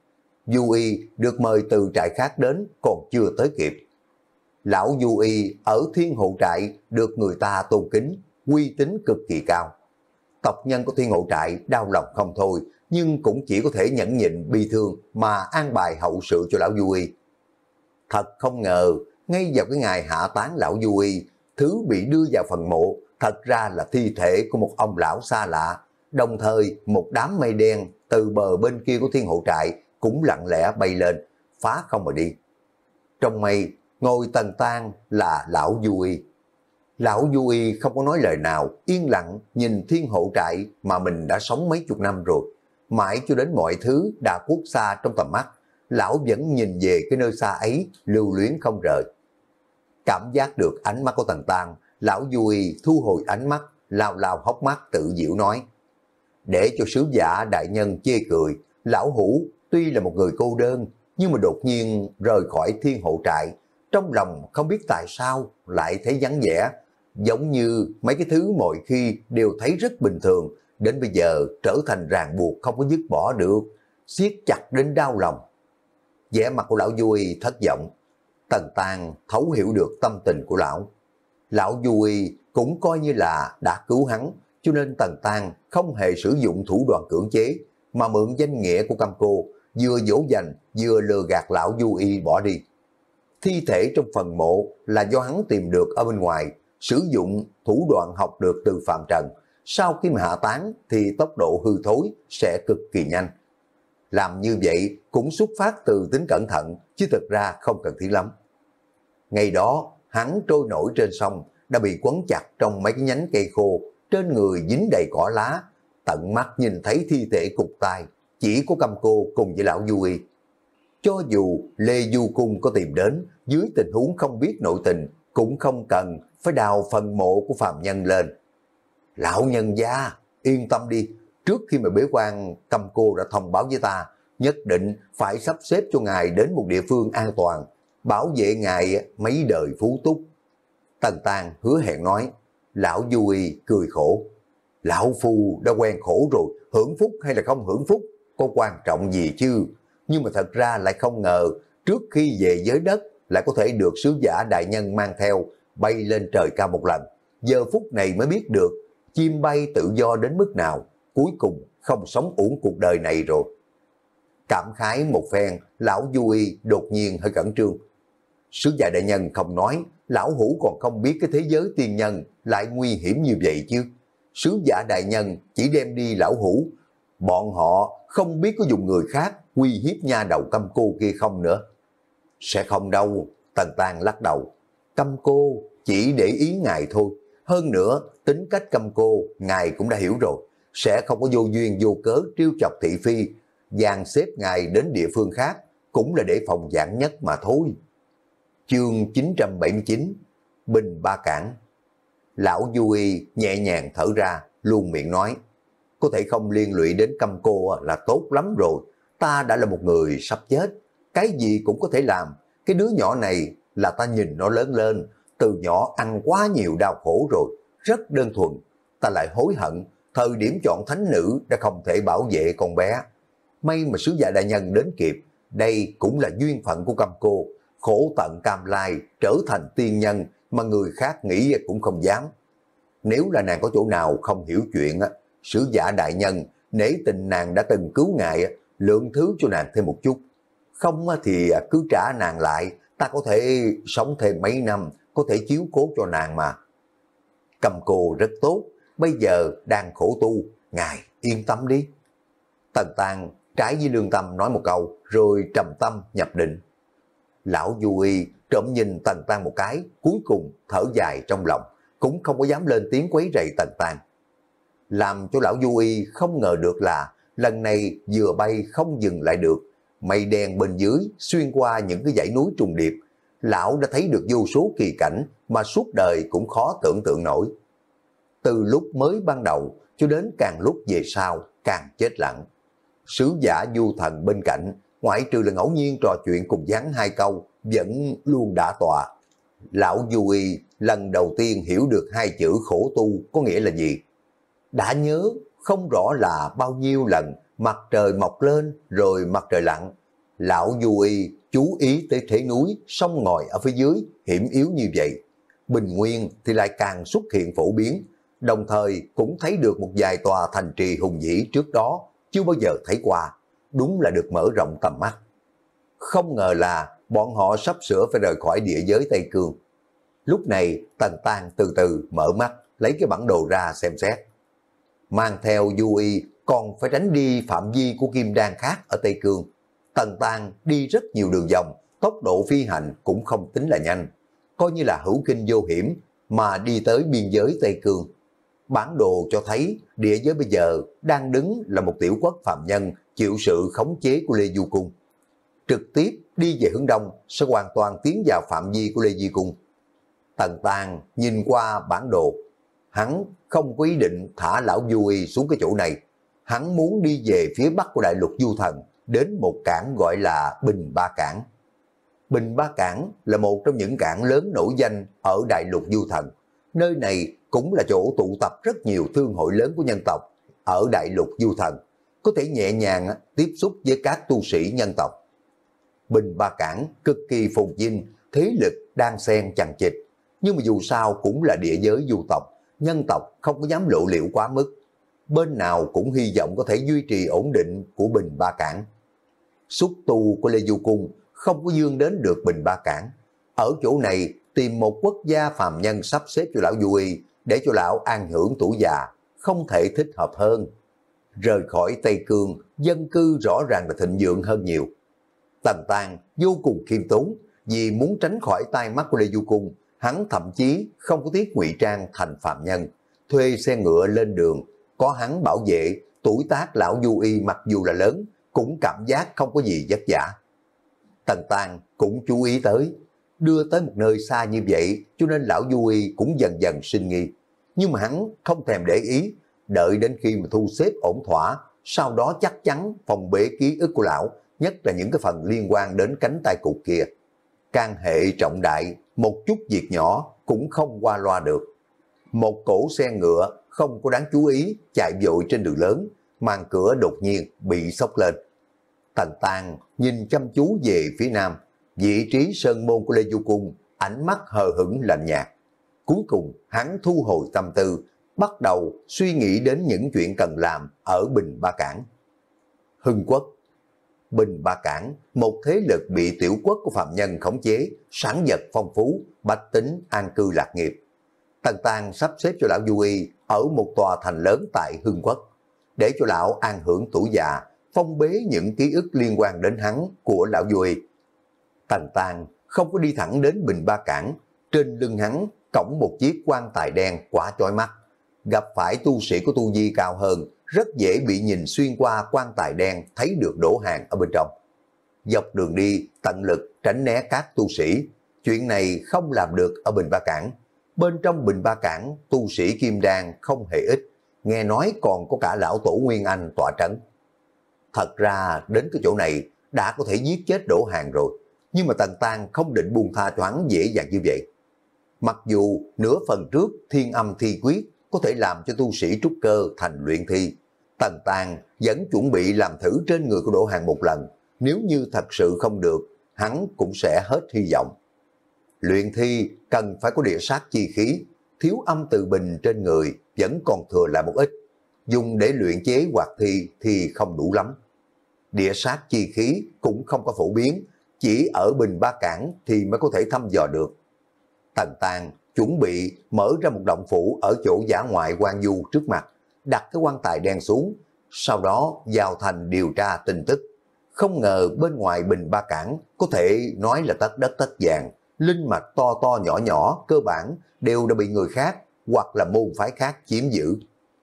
Du Y được mời từ trại khác đến còn chưa tới kịp. Lão Du Y ở Thiên Hộ Trại được người ta tôn kính, uy tín cực kỳ cao. Tộc nhân của Thiên Hộ Trại đau lòng không thôi, nhưng cũng chỉ có thể nhẫn nhịn bi thương mà an bài hậu sự cho lão Du Y. Thật không ngờ, ngay vào cái ngày hạ táng lão Du Y, thứ bị đưa vào phần mộ thật ra là thi thể của một ông lão xa lạ, đồng thời một đám mây đen từ bờ bên kia của Thiên Hộ Trại cũng lặng lẽ bay lên, phá không mà đi. Trong mây, ngồi Tần Tang là lão Du Y. Lão Du Y không có nói lời nào, yên lặng nhìn thiên hộ trại mà mình đã sống mấy chục năm rồi. Mãi cho đến mọi thứ đã khuất xa trong tầm mắt, lão vẫn nhìn về cái nơi xa ấy, lưu luyến không rời. Cảm giác được ánh mắt của Tần Tăng, lão Du Y thu hồi ánh mắt, lao lao hốc mắt tự giễu nói. Để cho sứ giả đại nhân chê cười, lão Hủ tuy là một người cô đơn, nhưng mà đột nhiên rời khỏi thiên hộ trại, trong lòng không biết tại sao lại thấy vắng vẻ, giống như mấy cái thứ mọi khi đều thấy rất bình thường, đến bây giờ trở thành ràng buộc không có dứt bỏ được, siết chặt đến đau lòng. Vẻ mặt của lão Du Y thất vọng. Tần Tăng thấu hiểu được tâm tình của lão. Lão Du Y cũng coi như là đã cứu hắn, cho nên Tần Tăng không hề sử dụng thủ đoạn cưỡng chế, mà mượn danh nghĩa của Cam Cô, vừa dỗ dành vừa lừa gạt lão Du Y bỏ đi. Thi thể trong phần mộ là do hắn tìm được ở bên ngoài, sử dụng thủ đoạn học được từ Phạm Trần. Sau khi mà hạ táng thì tốc độ hư thối sẽ cực kỳ nhanh. Làm như vậy cũng xuất phát từ tính cẩn thận, chứ thực ra không cần thiết lắm. Ngày đó, hắn trôi nổi trên sông, đã bị quấn chặt trong mấy cái nhánh cây khô, trên người dính đầy cỏ lá, tận mắt nhìn thấy thi thể cục tai, chỉ có Cam Cô cùng với lão Du Y. Cho dù Lê Du Cung có tìm đến, dưới tình huống không biết nội tình, cũng không cần phải đào phần mộ của phàm nhân lên. Lão nhân gia, yên tâm đi, trước khi mà bế quan, Cam Cô đã thông báo với ta, nhất định phải sắp xếp cho ngài đến một địa phương an toàn, bảo vệ ngài mấy đời phú túc. Tần Tăng hứa hẹn nói. Lão Du Y cười khổ. Lão Phu đã quen khổ rồi, hưởng phúc hay là không hưởng phúc, có quan trọng gì chứ. Nhưng mà thật ra lại không ngờ, trước khi về giới đất, lại có thể được sứ giả đại nhân mang theo, bay lên trời cao một lần. Giờ phút này mới biết được, chim bay tự do đến mức nào, cuối cùng không sống uổng cuộc đời này rồi. Cảm khái một phen, lão Du Y đột nhiên hơi khẩn trương. Sứ giả đại nhân không nói, lão Hủ còn không biết cái thế giới tiên nhân lại nguy hiểm như vậy chứ. Sứ giả đại nhân chỉ đem đi lão Hủ, bọn họ không biết có dùng người khác uy hiếp nha đầu Cam Cô kia không nữa. Sẽ không đâu, Tần Tăng lắc đầu. Cam Cô chỉ để ý ngài thôi. Hơn nữa, tính cách Cam Cô, ngài cũng đã hiểu rồi. Sẽ không có vô duyên vô cớ trêu chọc thị phi, dàn xếp ngài đến địa phương khác, cũng là để phòng vạn nhất mà thôi. Chương chín trăm bảy mươi chín, Bình Ba Cảng. Lão Du Y nhẹ nhàng thở ra, luôn miệng nói, có thể không liên lụy đến Cam Cô là tốt lắm rồi, ta đã là một người sắp chết, cái gì cũng có thể làm, cái đứa nhỏ này là ta nhìn nó lớn lên, từ nhỏ ăn quá nhiều đau khổ rồi, rất đơn thuần, ta lại hối hận, thời điểm chọn thánh nữ đã không thể bảo vệ con bé. May mà sứ giả đại nhân đến kịp, đây cũng là duyên phận của Cam Cô, khổ tận cam lai, trở thành tiên nhân mà người khác nghĩ cũng không dám. Nếu là nàng có chỗ nào không hiểu chuyện, sứ giả đại nhân nể tình nàng đã từng cứu ngài, lượng thứ cho nàng thêm một chút. Không thì cứ trả nàng lại, ta có thể sống thêm mấy năm, có thể chiếu cố cho nàng mà. Cam Cô rất tốt, bây giờ đang khổ tu, ngài yên tâm đi. Tần Tăng trái với lương tâm nói một câu, rồi trầm tâm nhập định. Lão Du Y trộm nhìn Tần Tăng một cái, cuối cùng thở dài trong lòng, cũng không có dám lên tiếng quấy rầy Tần Tăng. Làm cho lão Du Y không ngờ được là lần này vừa bay không dừng lại được, mây đen bên dưới xuyên qua những cái dãy núi trùng điệp, lão đã thấy được vô số kỳ cảnh mà suốt đời cũng khó tưởng tượng nổi. Từ lúc mới ban đầu cho đến càng lúc về sau càng chết lặng. Sứ giả Du Thần bên cạnh, ngoại trừ là ngẫu nhiên trò chuyện cùng hắn hai câu, vẫn luôn đã tọa. Lão Du Y lần đầu tiên hiểu được hai chữ khổ tu có nghĩa là gì. Đã nhớ không rõ là bao nhiêu lần mặt trời mọc lên rồi mặt trời lặn. Lão Du Y chú ý tới thế núi, sông ngòi ở phía dưới hiểm yếu như vậy. Bình nguyên thì lại càng xuất hiện phổ biến, đồng thời cũng thấy được một vài tòa thành trì hùng vĩ trước đó chưa bao giờ thấy qua. Đúng là được mở rộng tầm mắt. Không ngờ là bọn họ sắp sửa phải rời khỏi địa giới Tây Cương. Lúc này Tần Tăng từ từ mở mắt, lấy cái bản đồ ra xem xét. Mang theo Du Y còn phải tránh đi phạm vi của kim đan khác ở Tây Cương. Tần Tăng đi rất nhiều đường vòng, tốc độ phi hành cũng không tính là nhanh. Coi như là hữu kinh vô hiểm, mà đi tới biên giới Tây Cương. Bản đồ cho thấy địa giới bây giờ đang đứng là một tiểu quốc phạm nhân chịu sự khống chế của Lê Du Cung. Trực tiếp đi về hướng đông sẽ hoàn toàn tiến vào phạm vi của Lê Di Cung. Tần Tàng nhìn qua bản đồ, hắn không có ý định thả lão Du Y xuống cái chỗ này. Hắn muốn đi về phía bắc của đại lục Du Thần, đến một cảng gọi là Bình Ba Cảng. Bình Ba Cảng là một trong những cảng lớn nổi danh ở đại lục Du Thần. Nơi này cũng là chỗ tụ tập rất nhiều thương hội lớn của nhân tộc ở đại lục Du Thần, có thể nhẹ nhàng tiếp xúc với các tu sĩ nhân tộc. Bình Ba Cảng cực kỳ phồn vinh, thế lực đang xen chằng chịt, nhưng mà dù sao cũng là địa giới du tộc, nhân tộc không có dám lộ liễu quá mức. Bên nào cũng hy vọng có thể duy trì ổn định của Bình Ba Cảng. Xúc tu của Lê Du Cung không có dương đến được Bình Ba Cảng. Ở chỗ này tìm một quốc gia phàm nhân sắp xếp cho lão Du Y để cho lão an hưởng tuổi già, không thể thích hợp hơn. Rời khỏi Tây Cương, dân cư rõ ràng là thịnh vượng hơn nhiều. Tần Tàng vô cùng khiêm tốn, vì muốn tránh khỏi tai mắt của Lê Du Cung, hắn thậm chí không có tiếc ngụy trang thành phàm nhân, thuê xe ngựa lên đường, có hắn bảo vệ, tuổi tác lão Du Y mặc dù là lớn, cũng cảm giác không có gì vất vả. Tần Tàng cũng chú ý tới, đưa tới một nơi xa như vậy, cho nên lão Du Y cũng dần dần sinh nghi. Nhưng mà hắn không thèm để ý, đợi đến khi mà thu xếp ổn thỏa, sau đó chắc chắn phòng bế ký ức của lão, nhất là những cái phần liên quan đến cánh tay cụt kia. Can hệ trọng đại, một chút việc nhỏ cũng không qua loa được. Một cỗ xe ngựa không có đáng chú ý chạy vội trên đường lớn, màn cửa đột nhiên bị xốc lên. Tần Tàng nhìn chăm chú về phía nam, vị trí sơn môn của Lê Du Cung, ánh mắt hờ hững lạnh nhạt. Cuối cùng hắn thu hồi tâm tư, bắt đầu suy nghĩ đến những chuyện cần làm ở Bình Ba Cảng. Hưng Quốc. Bình Ba Cảng, một thế lực bị tiểu quốc của phạm nhân khống chế, sản vật phong phú, bách tính an cư lạc nghiệp. Tần Tàng sắp xếp cho lão Du Y ở một tòa thành lớn tại Hưng Quốc, để cho lão an hưởng tuổi già, phong bế những ký ức liên quan đến hắn của lão Du Y. Tần Tàng không có đi thẳng đến Bình Ba Cảng, trên lưng hắn cõng một chiếc quan tài đen quá chói mắt. Gặp phải tu sĩ của tu vi cao hơn, rất dễ bị nhìn xuyên qua quan tài đen thấy được đổ hàng ở bên trong. Dọc đường đi, tận lực tránh né các tu sĩ. Chuyện này không làm được ở Bình Ba Cảng. Bên trong Bình Ba Cảng, tu sĩ Kim Đan không hề ít, nghe nói còn có cả lão tổ Nguyên Anh tọa trấn. Thật ra đến cái chỗ này đã có thể giết chết đổ hàng rồi, nhưng mà Tần Tàng không định buông tha cho hắn dễ dàng như vậy. Mặc dù nửa phần trước thiên âm thi quyết có thể làm cho tu sĩ trúc cơ thành luyện thi, Tần Tàng vẫn chuẩn bị làm thử trên người của đổ hàng một lần, nếu như thật sự không được, hắn cũng sẽ hết hy vọng. Luyện thi cần phải có địa sát chi khí, thiếu âm từ bình trên người vẫn còn thừa lại một ít, dùng để luyện chế hoạt thi thì không đủ lắm. Địa sát chi khí cũng không có phổ biến, chỉ ở Bình Ba Cảng thì mới có thể thăm dò được. Tần Tàng chuẩn bị mở ra một động phủ ở chỗ dã ngoại Quan Du trước mặt, đặt cái quan tài đen xuống, sau đó vào thành điều tra tin tức. Không ngờ bên ngoài Bình Ba Cảng có thể nói là tất đất tất vàng, linh mạch to to nhỏ nhỏ cơ bản đều đã bị người khác hoặc là môn phái khác chiếm giữ.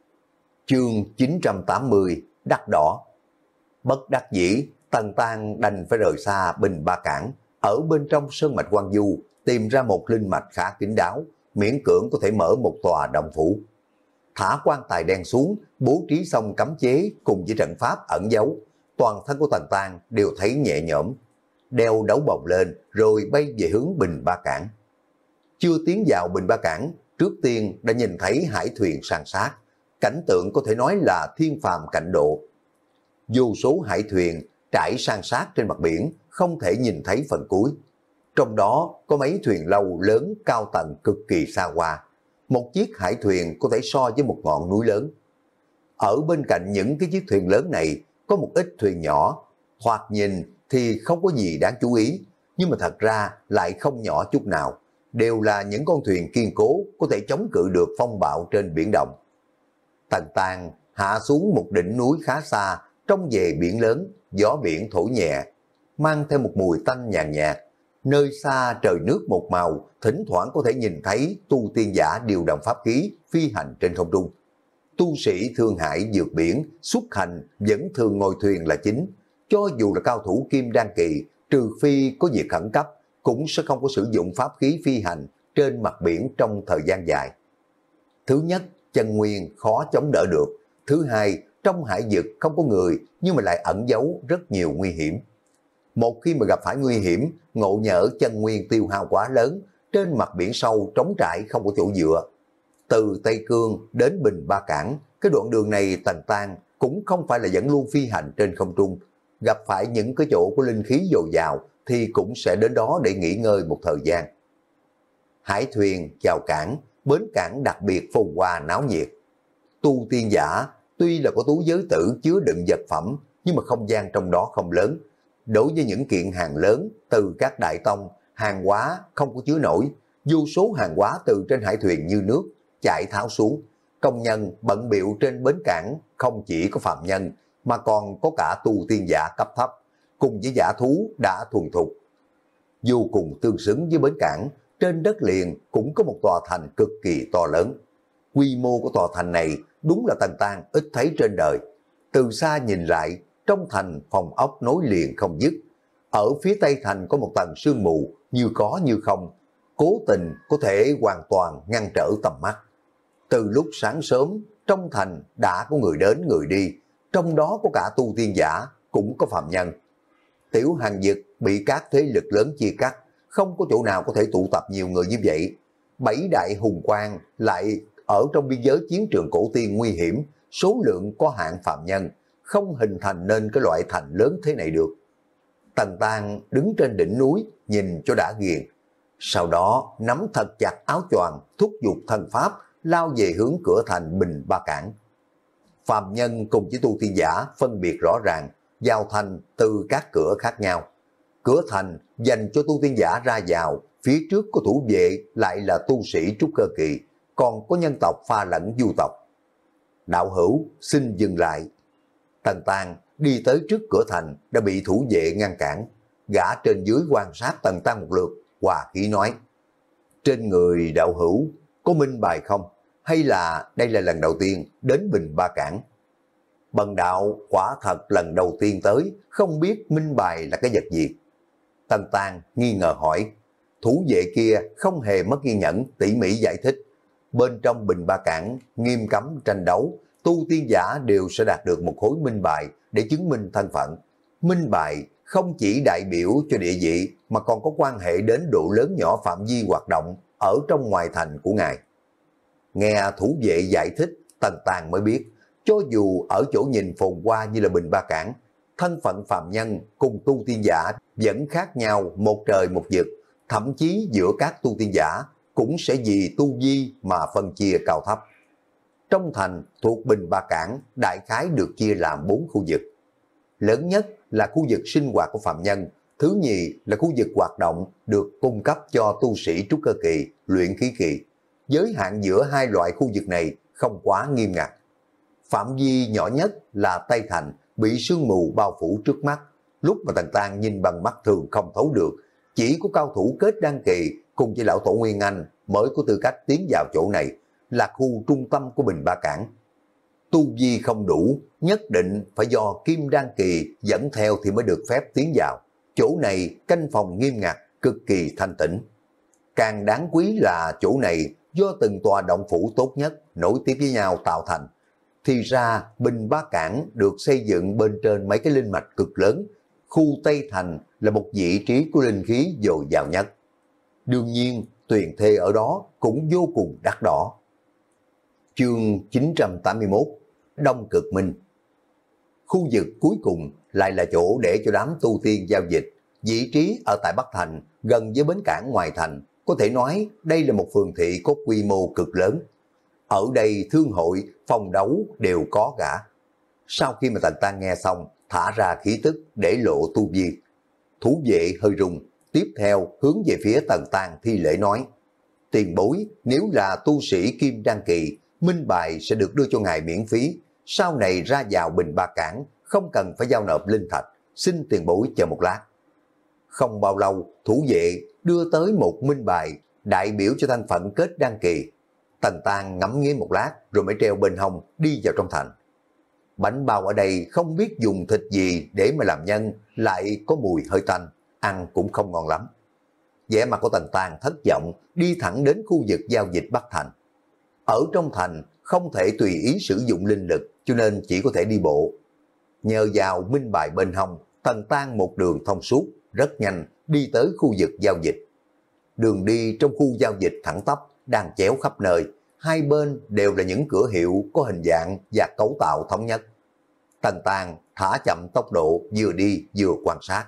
Chương chín trăm tám mươi Đắt đỏ. Bất đắc dĩ, Tần Tàng đành phải rời xa Bình Ba Cảng, ở bên trong sơn mạch Quan Du tìm ra một linh mạch khá kín đáo, miễn cưỡng có thể mở một tòa động phủ. Thả quan tài đen xuống, bố trí xong cấm chế cùng với trận pháp ẩn giấu, toàn thân của Tần Tàng đều thấy nhẹ nhõm. Đeo đấu bồng lên rồi bay về hướng Bình Ba Cảng. Chưa tiến vào Bình Ba Cảng, trước tiên đã nhìn thấy hải thuyền san sát, cảnh tượng có thể nói là thiên phàm cảnh độ. Vô số hải thuyền trải san sát trên mặt biển, không thể nhìn thấy phần cuối. Trong đó có mấy thuyền lâu lớn cao tầng cực kỳ xa hoa. Một chiếc hải thuyền có thể so với một ngọn núi lớn. Ở bên cạnh những cái chiếc thuyền lớn này có một ít thuyền nhỏ, thoạt nhìn thì không có gì đáng chú ý, nhưng mà thật ra lại không nhỏ chút nào. Đều là những con thuyền kiên cố có thể chống cự được phong bạo trên biển động. Tần Tàng hạ xuống một đỉnh núi khá xa, trông về biển lớn, gió biển thổi nhẹ, mang theo một mùi tanh nhàn nhạt. Nơi xa trời nước một màu, thỉnh thoảng có thể nhìn thấy tu tiên giả điều động pháp khí, phi hành trên không trung. Tu sĩ Thương Hải vượt biển, xuất hành vẫn thường ngồi thuyền là chính. Cho dù là cao thủ kim đan kỳ, trừ phi có việc khẩn cấp, cũng sẽ không có sử dụng pháp khí phi hành trên mặt biển trong thời gian dài. Thứ nhất, chân nguyên khó chống đỡ được. Thứ hai, trong hải vực không có người nhưng mà lại ẩn giấu rất nhiều nguy hiểm. Một khi mà gặp phải nguy hiểm, ngộ nhỡ chân nguyên tiêu hao quá lớn, trên mặt biển sâu trống trải không có chỗ dựa. Từ Tây Cương đến Bình Ba Cảng, cái đoạn đường này Tần Tan cũng không phải là vẫn luôn phi hành trên không trung. Gặp phải những cái chỗ có linh khí dồi dào thì cũng sẽ đến đó để nghỉ ngơi một thời gian. Hải thuyền chào cảng, bến cảng đặc biệt phồn hoa náo nhiệt. Tu tiên giả tuy là có túi giới tử chứa đựng vật phẩm, nhưng mà không gian trong đó không lớn. Đối với những kiện hàng lớn từ các đại tông, hàng hóa không có chứa nổi, vô số hàng hóa từ trên hải thuyền như nước chạy tháo xuống. Công nhân bận bịu trên bến cảng không chỉ có phạm nhân mà còn có cả tu tiên giả cấp thấp, cùng với giả thú đã thuần thục. Vô cùng tương xứng với bến cảng, trên đất liền cũng có một tòa thành cực kỳ to lớn. Quy mô của tòa thành này đúng là Tần Tan ít thấy trên đời. Từ xa nhìn lại, trong thành phòng ốc nối liền không dứt. Ở phía tây thành có một tầng sương mù như có như không, cố tình có thể hoàn toàn ngăn trở tầm mắt. Từ lúc sáng sớm, trong thành đã có người đến người đi, trong đó có cả tu tiên giả, cũng có phạm nhân. Tiểu hàng vực bị các thế lực lớn chia cắt, không có chỗ nào có thể tụ tập nhiều người như vậy. Bảy đại hùng quan lại ở trong biên giới chiến trường cổ tiên nguy hiểm, số lượng có hạn phạm nhân, không hình thành nên cái loại thành lớn thế này được. Tần Tan đứng trên đỉnh núi nhìn cho đã ghiền, sau đó nắm thật chặt áo choàng, thúc giục thần pháp lao về hướng cửa thành Bình Ba Cảng. Phàm nhân cùng với tu tiên giả phân biệt rõ ràng, vào thành từ các cửa khác nhau. Cửa thành dành cho tu tiên giả ra vào, phía trước có thủ vệ lại là tu sĩ trúc cơ kỳ, còn có nhân tộc pha lẫn du tộc. Đạo hữu xin dừng lại. Tần Tan đi tới trước cửa thành đã bị thủ vệ ngăn cản. Gã trên dưới quan sát Tần Tan một lượt, hòa khí nói: trên người đạo hữu có minh bài không? Hay là đây là lần đầu tiên đến Bình Ba Cảng? Bần đạo quả thật lần đầu tiên tới, không biết minh bài là cái vật gì. Tần Tan nghi ngờ hỏi. Thủ vệ kia không hề mất kiên nhẫn, tỉ mỉ giải thích. Bên trong Bình Ba Cảng nghiêm cấm tranh đấu, tu tiên giả đều sẽ đạt được một khối minh bài để chứng minh thân phận. Minh bài không chỉ đại biểu cho địa vị mà còn có quan hệ đến độ lớn nhỏ phạm vi hoạt động ở trong ngoài thành của ngài. Nghe thủ vệ giải thích, Tần Tàn mới biết, cho dù ở chỗ nhìn phồn hoa như là Bình Ba Cảng, thân phận phàm nhân cùng tu tiên giả vẫn khác nhau một trời một vực, thậm chí giữa các tu tiên giả cũng sẽ vì tu vi mà phân chia cao thấp. Trong thành thuộc Bình Ba Cảng đại khái được chia làm bốn khu vực. Lớn nhất là khu vực sinh hoạt của phạm nhân, thứ nhì là khu vực hoạt động được cung cấp cho tu sĩ trúc cơ kỳ, luyện khí kỳ. Giới hạn giữa hai loại khu vực này không quá nghiêm ngặt. Phạm vi nhỏ nhất là Tây Thành bị sương mù bao phủ trước mắt, lúc mà Tần Tàn nhìn bằng mắt thường không thấu được, chỉ có cao thủ kết đan kỳ cùng với lão tổ Nguyên Anh mới có tư cách tiến vào chỗ này, là khu trung tâm của Bình Ba Cảng. Tu vi không đủ, nhất định phải do kim đan kỳ dẫn theo thì mới được phép tiến vào. Chỗ này canh phòng nghiêm ngặt, cực kỳ thanh tĩnh. Càng đáng quý là chỗ này do từng tòa động phủ tốt nhất nối tiếp với nhau tạo thành. Thì ra Bình Ba Cảng được xây dựng bên trên mấy cái linh mạch cực lớn. Khu Tây Thành là một vị trí của linh khí dồi dào nhất. Đương nhiên, tuyền thê ở đó cũng vô cùng đắt đỏ. Chương chín trăm tám mươi mốt, Đông Cực Minh. Khu vực cuối cùng lại là chỗ để cho đám tu tiên giao dịch. Vị trí ở tại Bắc Thành, gần với bến cảng ngoài thành, có thể nói đây là một phường thị có quy mô cực lớn. Ở đây thương hội, phòng đấu đều có cả. Sau khi mà Tần Tan nghe xong, thả ra khí tức để lộ tu vi. Thủ vệ hơi rùng, tiếp theo hướng về phía Tần Tan thi lễ nói: tiền bối, nếu là tu sĩ kim đan kỳ, minh bài sẽ được đưa cho ngài miễn phí. Sau này ra vào Bình Ba Cảng, không cần phải giao nộp linh thạch, xin tiền bối chờ một lát. Không bao lâu, thủ vệ đưa tới một minh bài đại biểu cho thân phận kết đăng kỳ. Tần Tang ngẫm nghĩ một lát rồi mới treo bên hông đi vào trong thành. Bánh bao ở đây không biết dùng thịt gì để mà làm nhân, lại có mùi hơi tanh, ăn cũng không ngon lắm. Vẻ mặt của Tần Tang thất vọng, đi thẳng đến khu vực giao dịch Bắc Thành. Ở trong thành không thể tùy ý sử dụng linh lực, cho nên chỉ có thể đi bộ. Nhờ vào minh bài bên hông, Tần Tang một đường thông suốt, rất nhanh đi tới khu vực giao dịch. Đường đi trong khu giao dịch thẳng tắp, đang chéo khắp nơi, hai bên đều là những cửa hiệu có hình dạng và cấu tạo thống nhất. Tần Tang thả chậm tốc độ, vừa đi vừa quan sát.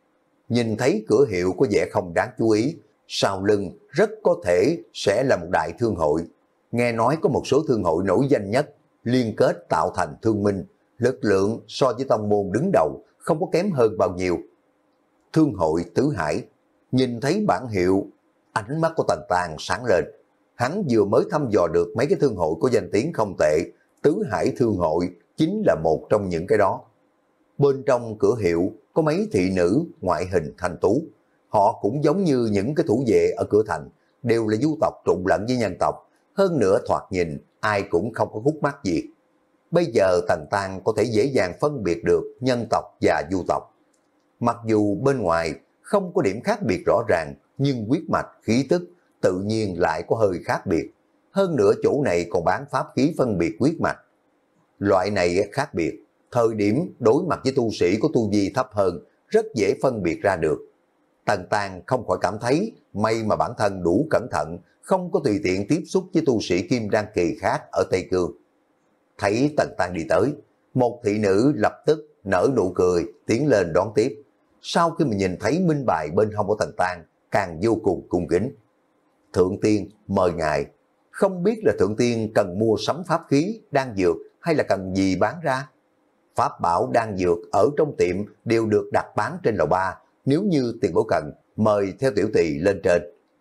Nhìn thấy cửa hiệu có vẻ không đáng chú ý, sau lưng rất có thể sẽ là một đại thương hội. Nghe nói có một số thương hội nổi danh nhất, liên kết tạo thành thương minh, lực lượng so với tông môn đứng đầu không có kém hơn bao nhiêu. Thương hội Tứ Hải, nhìn thấy bản hiệu, ánh mắt của Tần Tang sáng lên. Hắn vừa mới thăm dò được mấy cái thương hội có danh tiếng không tệ, Tứ Hải Thương hội chính là một trong những cái đó. Bên trong cửa hiệu có mấy thị nữ ngoại hình thanh tú, họ cũng giống như những cái thủ vệ ở cửa thành, đều là du tộc trộn lẫn với nhân tộc, hơn nữa thoạt nhìn ai cũng không có khúc mắc gì. Bây giờ Tần Tang có thể dễ dàng phân biệt được nhân tộc và du tộc. Mặc dù bên ngoài không có điểm khác biệt rõ ràng, nhưng huyết mạch, khí tức tự nhiên lại có hơi khác biệt. Hơn nữa chỗ này còn bán pháp khí phân biệt huyết mạch. Loại này khác biệt, thời điểm đối mặt với tu sĩ có tu vi thấp hơn, rất dễ phân biệt ra được. Tần Tang không khỏi cảm thấy may mà bản thân đủ cẩn thận, không có tùy tiện tiếp xúc với tu sĩ kim đan kỳ khác ở Tây Cương. Thấy Tần Tang đi tới, một thị nữ lập tức nở nụ cười, tiến lên đón tiếp. Sau khi mình nhìn thấy minh bài bên hông của Tần Tang, càng vô cùng cung kính. Thượng tiên mời ngài, không biết là thượng tiên cần mua sắm pháp khí, đan dược hay là cần gì bán ra? Pháp bảo đan dược ở trong tiệm đều được đặt bán trên lầu ba, nếu như tiền bối cần, mời theo tiểu tỳ lên trên.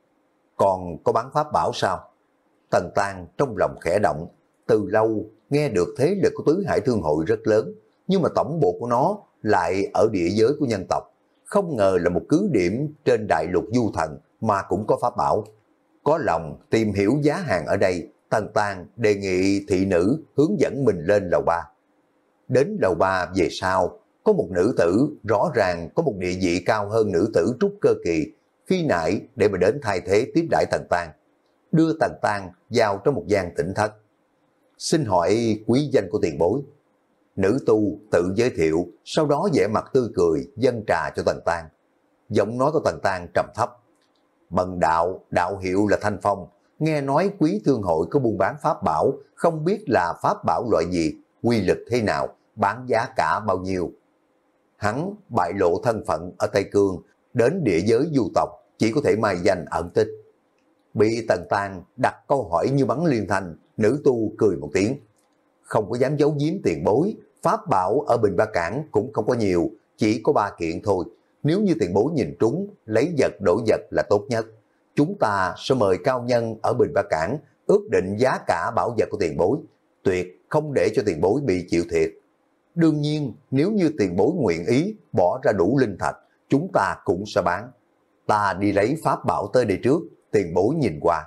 Còn có bán pháp bảo sao? Tần Tang trong lòng khẽ động, từ lâu nghe được thế lực của Tứ Hải Thương hội rất lớn, nhưng mà tổng bộ của nó lại ở địa giới của nhân tộc. Không ngờ là một cứ điểm trên đại lục du thần mà cũng có pháp bảo. Có lòng tìm hiểu giá hàng ở đây, Tần Tang đề nghị thị nữ hướng dẫn mình lên lầu ba. Đến lầu ba về sau, có một nữ tử rõ ràng có một địa vị cao hơn nữ tử trúc cơ kỳ, khi nãy để mà đến thay thế tiếp đãi Tần Tang, đưa Tần Tang vào trong một gian tĩnh thất. Xin hỏi quý danh của tiền bối. Nữ tu tự giới thiệu, sau đó vẻ mặt tươi cười dâng trà cho Tần Tang. Giọng nói của Tần Tang trầm thấp. Bần đạo, đạo hiệu là Thanh Phong, nghe nói quý thương hội có buôn bán pháp bảo, không biết là pháp bảo loại gì, quy lực thế nào, bán giá cả bao nhiêu. Hắn bại lộ thân phận ở Tây Cương, đến địa giới du tộc, chỉ có thể mai danh ẩn tích. Bị Tần Tang đặt câu hỏi như bắn liên thanh, nữ tu cười một tiếng. Không có dám giấu giếm tiền bối, pháp bảo ở Bình Ba Cảng cũng không có nhiều, chỉ có ba kiện thôi. Nếu như tiền bối nhìn trúng, lấy vật đổi vật là tốt nhất. Chúng ta sẽ mời cao nhân ở Bình Ba Cảng, ước định giá cả bảo vật của tiền bối, tuyệt không để cho tiền bối bị chịu thiệt. Đương nhiên, nếu như tiền bối nguyện ý bỏ ra đủ linh thạch, chúng ta cũng sẽ bán. Ta đi lấy pháp bảo tới đây trước, tiền bối nhìn qua.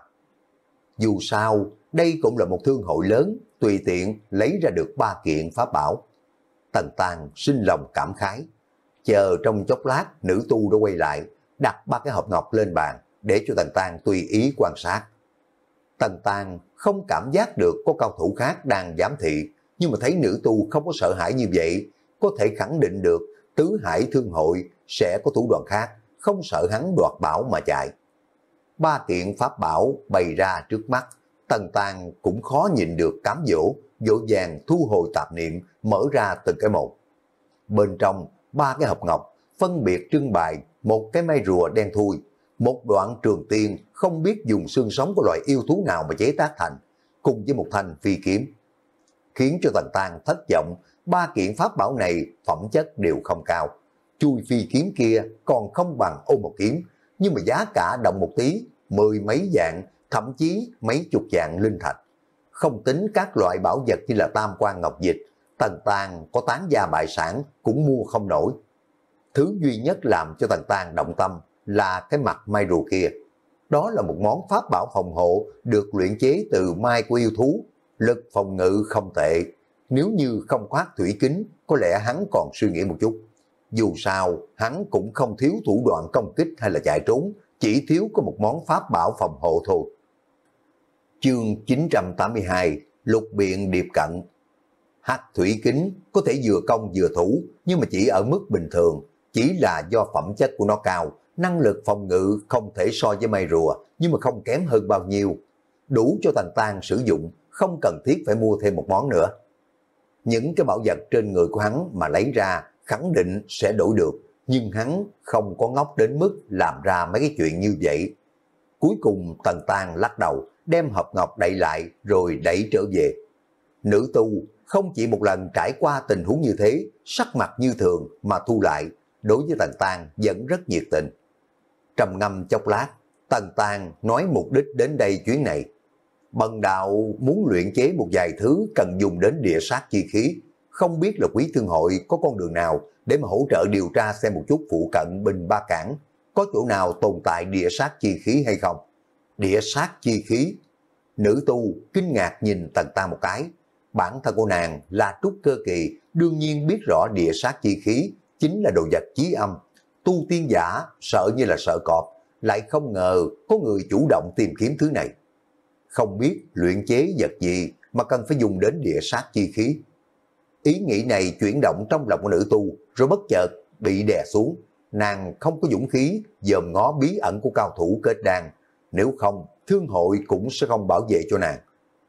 Dù sao, đây cũng là một thương hội lớn, tùy tiện lấy ra được ba kiện pháp bảo. Tần Tang sinh lòng cảm khái. Chờ trong chốc lát, nữ tu đã quay lại, đặt ba cái hộp ngọc lên bàn, để cho Tần Tang tùy ý quan sát. Tần Tang không cảm giác được có cao thủ khác đang giám thị, nhưng mà thấy nữ tu không có sợ hãi như vậy, có thể khẳng định được Tứ Hải Thương hội sẽ có thủ đoạn khác, không sợ hắn đoạt bảo mà chạy. Ba kiện pháp bảo bày ra trước mắt, Tần Tang cũng khó nhìn được cám dỗ, dỗ dàng thu hồi tạp niệm, mở ra từng cái một. Bên trong, ba cái hộp ngọc, phân biệt trưng bày một cái mai rùa đen thui, một đoạn trường tiên không biết dùng xương sống của loại yêu thú nào mà chế tác thành, cùng với một thanh phi kiếm. Khiến cho Tần Tang thất vọng, ba kiện pháp bảo này phẩm chất đều không cao. Chui phi kiếm kia còn không bằng ôm một kiếm, nhưng mà giá cả động một tí, mười mấy vạn, thậm chí mấy chục vạn linh thạch. Không tính các loại bảo vật như là tam quan ngọc dịch, Tần Tang có tán gia bại sản cũng mua không nổi. Thứ duy nhất làm cho Tần Tang động tâm là cái mặt mai rùa kia. Đó là một món pháp bảo phòng hộ được luyện chế từ mai của yêu thú, lực phòng ngự không tệ. Nếu như không khoác thủy kính, có lẽ hắn còn suy nghĩ một chút. Dù sao, hắn cũng không thiếu thủ đoạn công kích hay là chạy trốn, chỉ thiếu có một món pháp bảo phòng hộ thôi. Chương chín trăm tám mươi hai, Lục Biện Điệp Cận. Hắc thủy kính có thể vừa công vừa thủ, nhưng mà chỉ ở mức bình thường, chỉ là do phẩm chất của nó cao, năng lực phòng ngự không thể so với mây rùa, nhưng mà không kém hơn bao nhiêu. Đủ cho Tần Tang sử dụng, không cần thiết phải mua thêm một món nữa. Những cái bảo vật trên người của hắn mà lấy ra khẳng định sẽ đổi được, nhưng hắn không có ngốc đến mức làm ra mấy cái chuyện như vậy. Cuối cùng Tần Tang lắc đầu, đem hộp ngọc đậy lại rồi đẩy trở về. Nữ tu không chỉ một lần trải qua tình huống như thế, sắc mặt như thường mà thu lại, đối với Tần Tang vẫn rất nhiệt tình. Trầm ngâm chốc lát, Tần Tang nói mục đích đến đây chuyến này. Bần đạo muốn luyện chế một vài thứ cần dùng đến địa sát chi khí, không biết là Quý Thương Hội có con đường nào để mà hỗ trợ điều tra xem một chút phụ cận Bình Ba Cảng, có chỗ nào tồn tại địa sát chi khí hay không. Địa sát chi khí? Nữ tu kinh ngạc nhìn Tần Tang một cái. Bản thân của nàng là trúc cơ kỳ, đương nhiên biết rõ địa sát chi khí chính là đồ vật chí âm. Tu tiên giả sợ như là sợ cọp, lại không ngờ có người chủ động tìm kiếm thứ này. Không biết luyện chế vật gì mà cần phải dùng đến địa sát chi khí. Ý nghĩ này chuyển động trong lòng của nữ tu, rồi bất chợt bị đè xuống. Nàng không có dũng khí dòm ngó bí ẩn của cao thủ kết đan, nếu không thương hội cũng sẽ không bảo vệ cho nàng.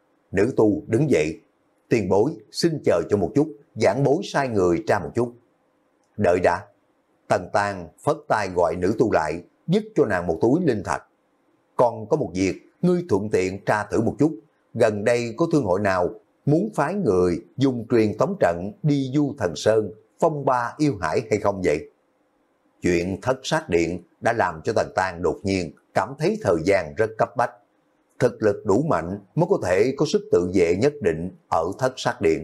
Nữ tu đứng dậy, tiền bối xin chờ cho một chút, giảng bối sai người tra một chút. Đợi đã. Tần Tang phất tay gọi nữ tu lại, dứt cho nàng một túi linh thạch. Còn có một việc, ngươi thuận tiện tra thử một chút, gần đây có thương hội nào muốn phái người dùng truyền tống trận đi Du Thần Sơn, phong ba yêu hải hay không vậy? Chuyện thất sát điện đã làm cho Tần Tang đột nhiên cảm thấy thời gian rất cấp bách. Thực lực đủ mạnh mới có thể có sức tự vệ nhất định ở thất sát điện.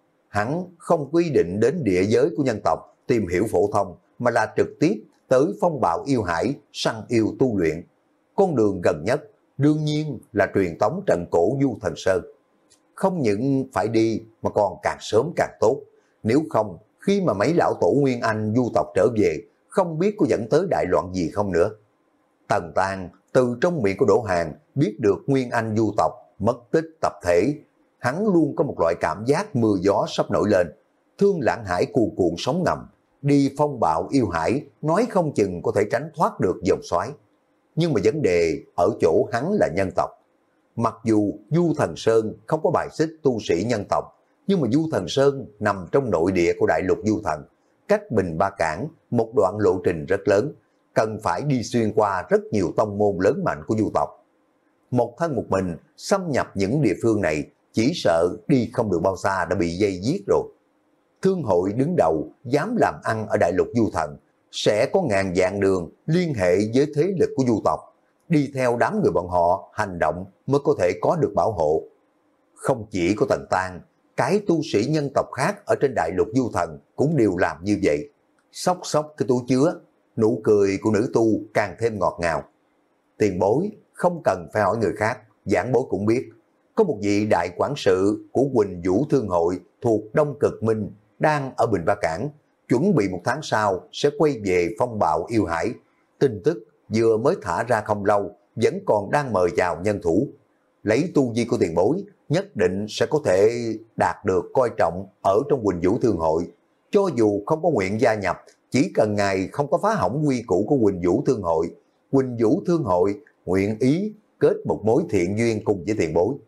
Hắn không quy định đến địa giới của nhân tộc tìm hiểu phổ thông, mà là trực tiếp tới phong bạo yêu hải săn yêu tu luyện. Con đường gần nhất đương nhiên là truyền tống trận cổ Du Thần Sơn. Không những phải đi mà còn càng sớm càng tốt. Nếu không, khi mà mấy lão tổ Nguyên Anh du tộc trở về, không biết có dẫn tới đại loạn gì không nữa. Tần Tang từ trong miệng của Đỗ Hàn biết được Nguyên Anh du tộc mất tích tập thể. Hắn luôn có một loại cảm giác mưa gió sắp nổi lên. Thương Lãng Hải cuồn cuộn sóng ngầm, đi phong bạo yêu hải, nói không chừng có thể tránh thoát được dòng xoáy. Nhưng mà vấn đề ở chỗ hắn là nhân tộc. Mặc dù Du Thần Sơn không có bài xích tu sĩ nhân tộc, nhưng mà Du Thần Sơn nằm trong nội địa của đại lục Du Thần, cách Bình Ba Cảng một đoạn lộ trình rất lớn, cần phải đi xuyên qua rất nhiều tông môn lớn mạnh của du tộc. Một thân một mình xâm nhập những địa phương này, chỉ sợ đi không được bao xa đã bị dây giết rồi. Thương hội đứng đầu dám làm ăn ở đại lục Du Thần, sẽ có ngàn vạn đường liên hệ với thế lực của du tộc, đi theo đám người bọn họ hành động mới có thể có được bảo hộ. Không chỉ có Tần Tang, cái tu sĩ nhân tộc khác ở trên đại lục Du Thần cũng đều làm như vậy. Xốc xốc cái túi chứa, nụ cười của nữ tu càng thêm ngọt ngào. Tiền bối không cần phải hỏi người khác, giảng bối cũng biết. Có một vị đại quản sự của Quỳnh Vũ Thương Hội thuộc Đông Cực Minh đang ở Bình Ba Cảng, chuẩn bị một tháng sau sẽ quay về phong bạo yêu hải. Tin tức vừa mới thả ra không lâu, vẫn còn đang mời chào nhân thủ. Lấy tu vi của tiền bối, nhất định sẽ có thể đạt được coi trọng ở trong Quỳnh Vũ Thương Hội. Cho dù không có nguyện gia nhập, chỉ cần ngài không có phá hỏng quy củ của Quỳnh Vũ Thương Hội, Quỳnh Vũ Thương Hội nguyện ý kết một mối thiện duyên cùng với tiền bối.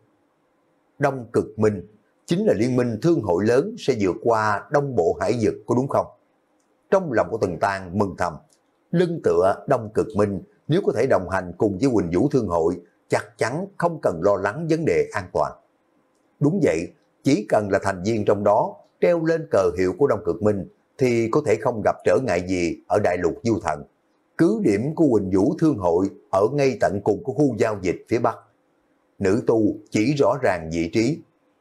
Đông Cực Minh chính là liên minh thương hội lớn sẽ vượt qua Đông Bộ Hải Vực, có đúng không? Trong lòng của Tần Tang mừng thầm, lưng tựa Đông Cực Minh nếu có thể đồng hành cùng với Quỳnh Vũ Thương Hội, chắc chắn không cần lo lắng vấn đề an toàn. Đúng vậy, chỉ cần là thành viên trong đó treo lên cờ hiệu của Đông Cực Minh thì có thể không gặp trở ngại gì ở đại lục Du Thần. Cứ điểm của Quỳnh Vũ Thương Hội ở ngay tận cùng của khu giao dịch phía Bắc. Nữ tu chỉ rõ ràng vị trí.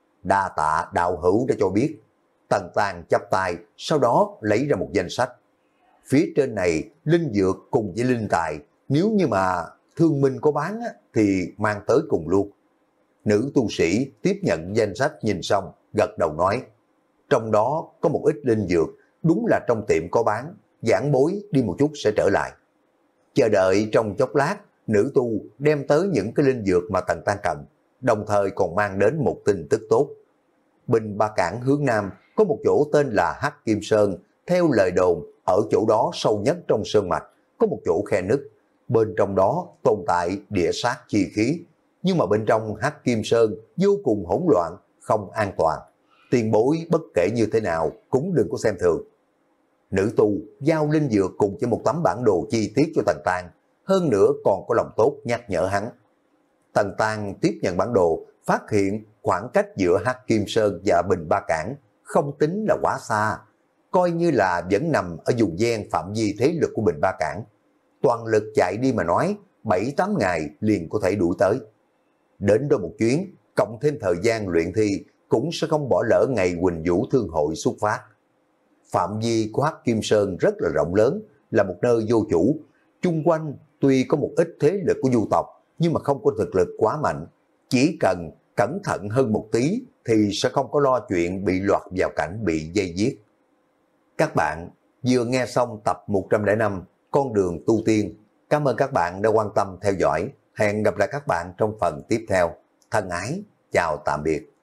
Đa tạ đạo hữu đã cho biết. Tần Tang chắp tay, sau đó lấy ra một danh sách. phía trên này linh dược cùng với linh tài, nếu như mà thương minh có bán á, thì mang tới cùng luôn. Nữ tu sĩ tiếp nhận danh sách nhìn xong, gật đầu nói, trong đó có một ít linh dược, đúng là trong tiệm có bán, giảng bối đi một chút sẽ trở lại. Chờ đợi trong chốc lát, nữ tu đem tới những cái linh dược mà Tần Tăng cần, đồng thời còn mang đến một tin tức tốt. Bình Ba Cảng hướng Nam có một chỗ tên là Hắc Kim Sơn, theo lời đồn, ở chỗ đó sâu nhất trong sơn mạch, có một chỗ khe nứt, bên trong đó tồn tại địa sát chi khí, nhưng mà bên trong Hắc Kim Sơn vô cùng hỗn loạn, không an toàn. Tiền bối bất kể như thế nào cũng đừng có xem thường. Nữ tu giao linh dược cùng với một tấm bản đồ chi tiết cho Tần Tăng, hơn nữa còn có lòng tốt nhắc nhở hắn. Tần Tăng tiếp nhận bản đồ, phát hiện khoảng cách giữa Hắc Kim Sơn và Bình Ba Cảng không tính là quá xa, coi như là vẫn nằm ở vùng ven phạm vi thế lực của Bình Ba Cảng. Toàn lực chạy đi mà nói, bảy tám ngày liền có thể đuổi tới. Đến đó một chuyến, cộng thêm thời gian luyện thi, cũng sẽ không bỏ lỡ ngày Quỳnh Vũ Thương Hội xuất phát. Phạm vi của Hắc Kim Sơn rất là rộng lớn, là một nơi vô chủ. Chung quanh tuy có một ít thế lực của du tộc, nhưng mà không có thực lực quá mạnh. Chỉ cần cẩn thận hơn một tí thì sẽ không có lo chuyện bị loạt vào cảnh bị dây giết. Các bạn vừa nghe xong tập một trăm lẻ năm Con đường tu tiên. Cảm ơn các bạn đã quan tâm theo dõi. Hẹn gặp lại các bạn trong phần tiếp theo. Thân ái, chào tạm biệt.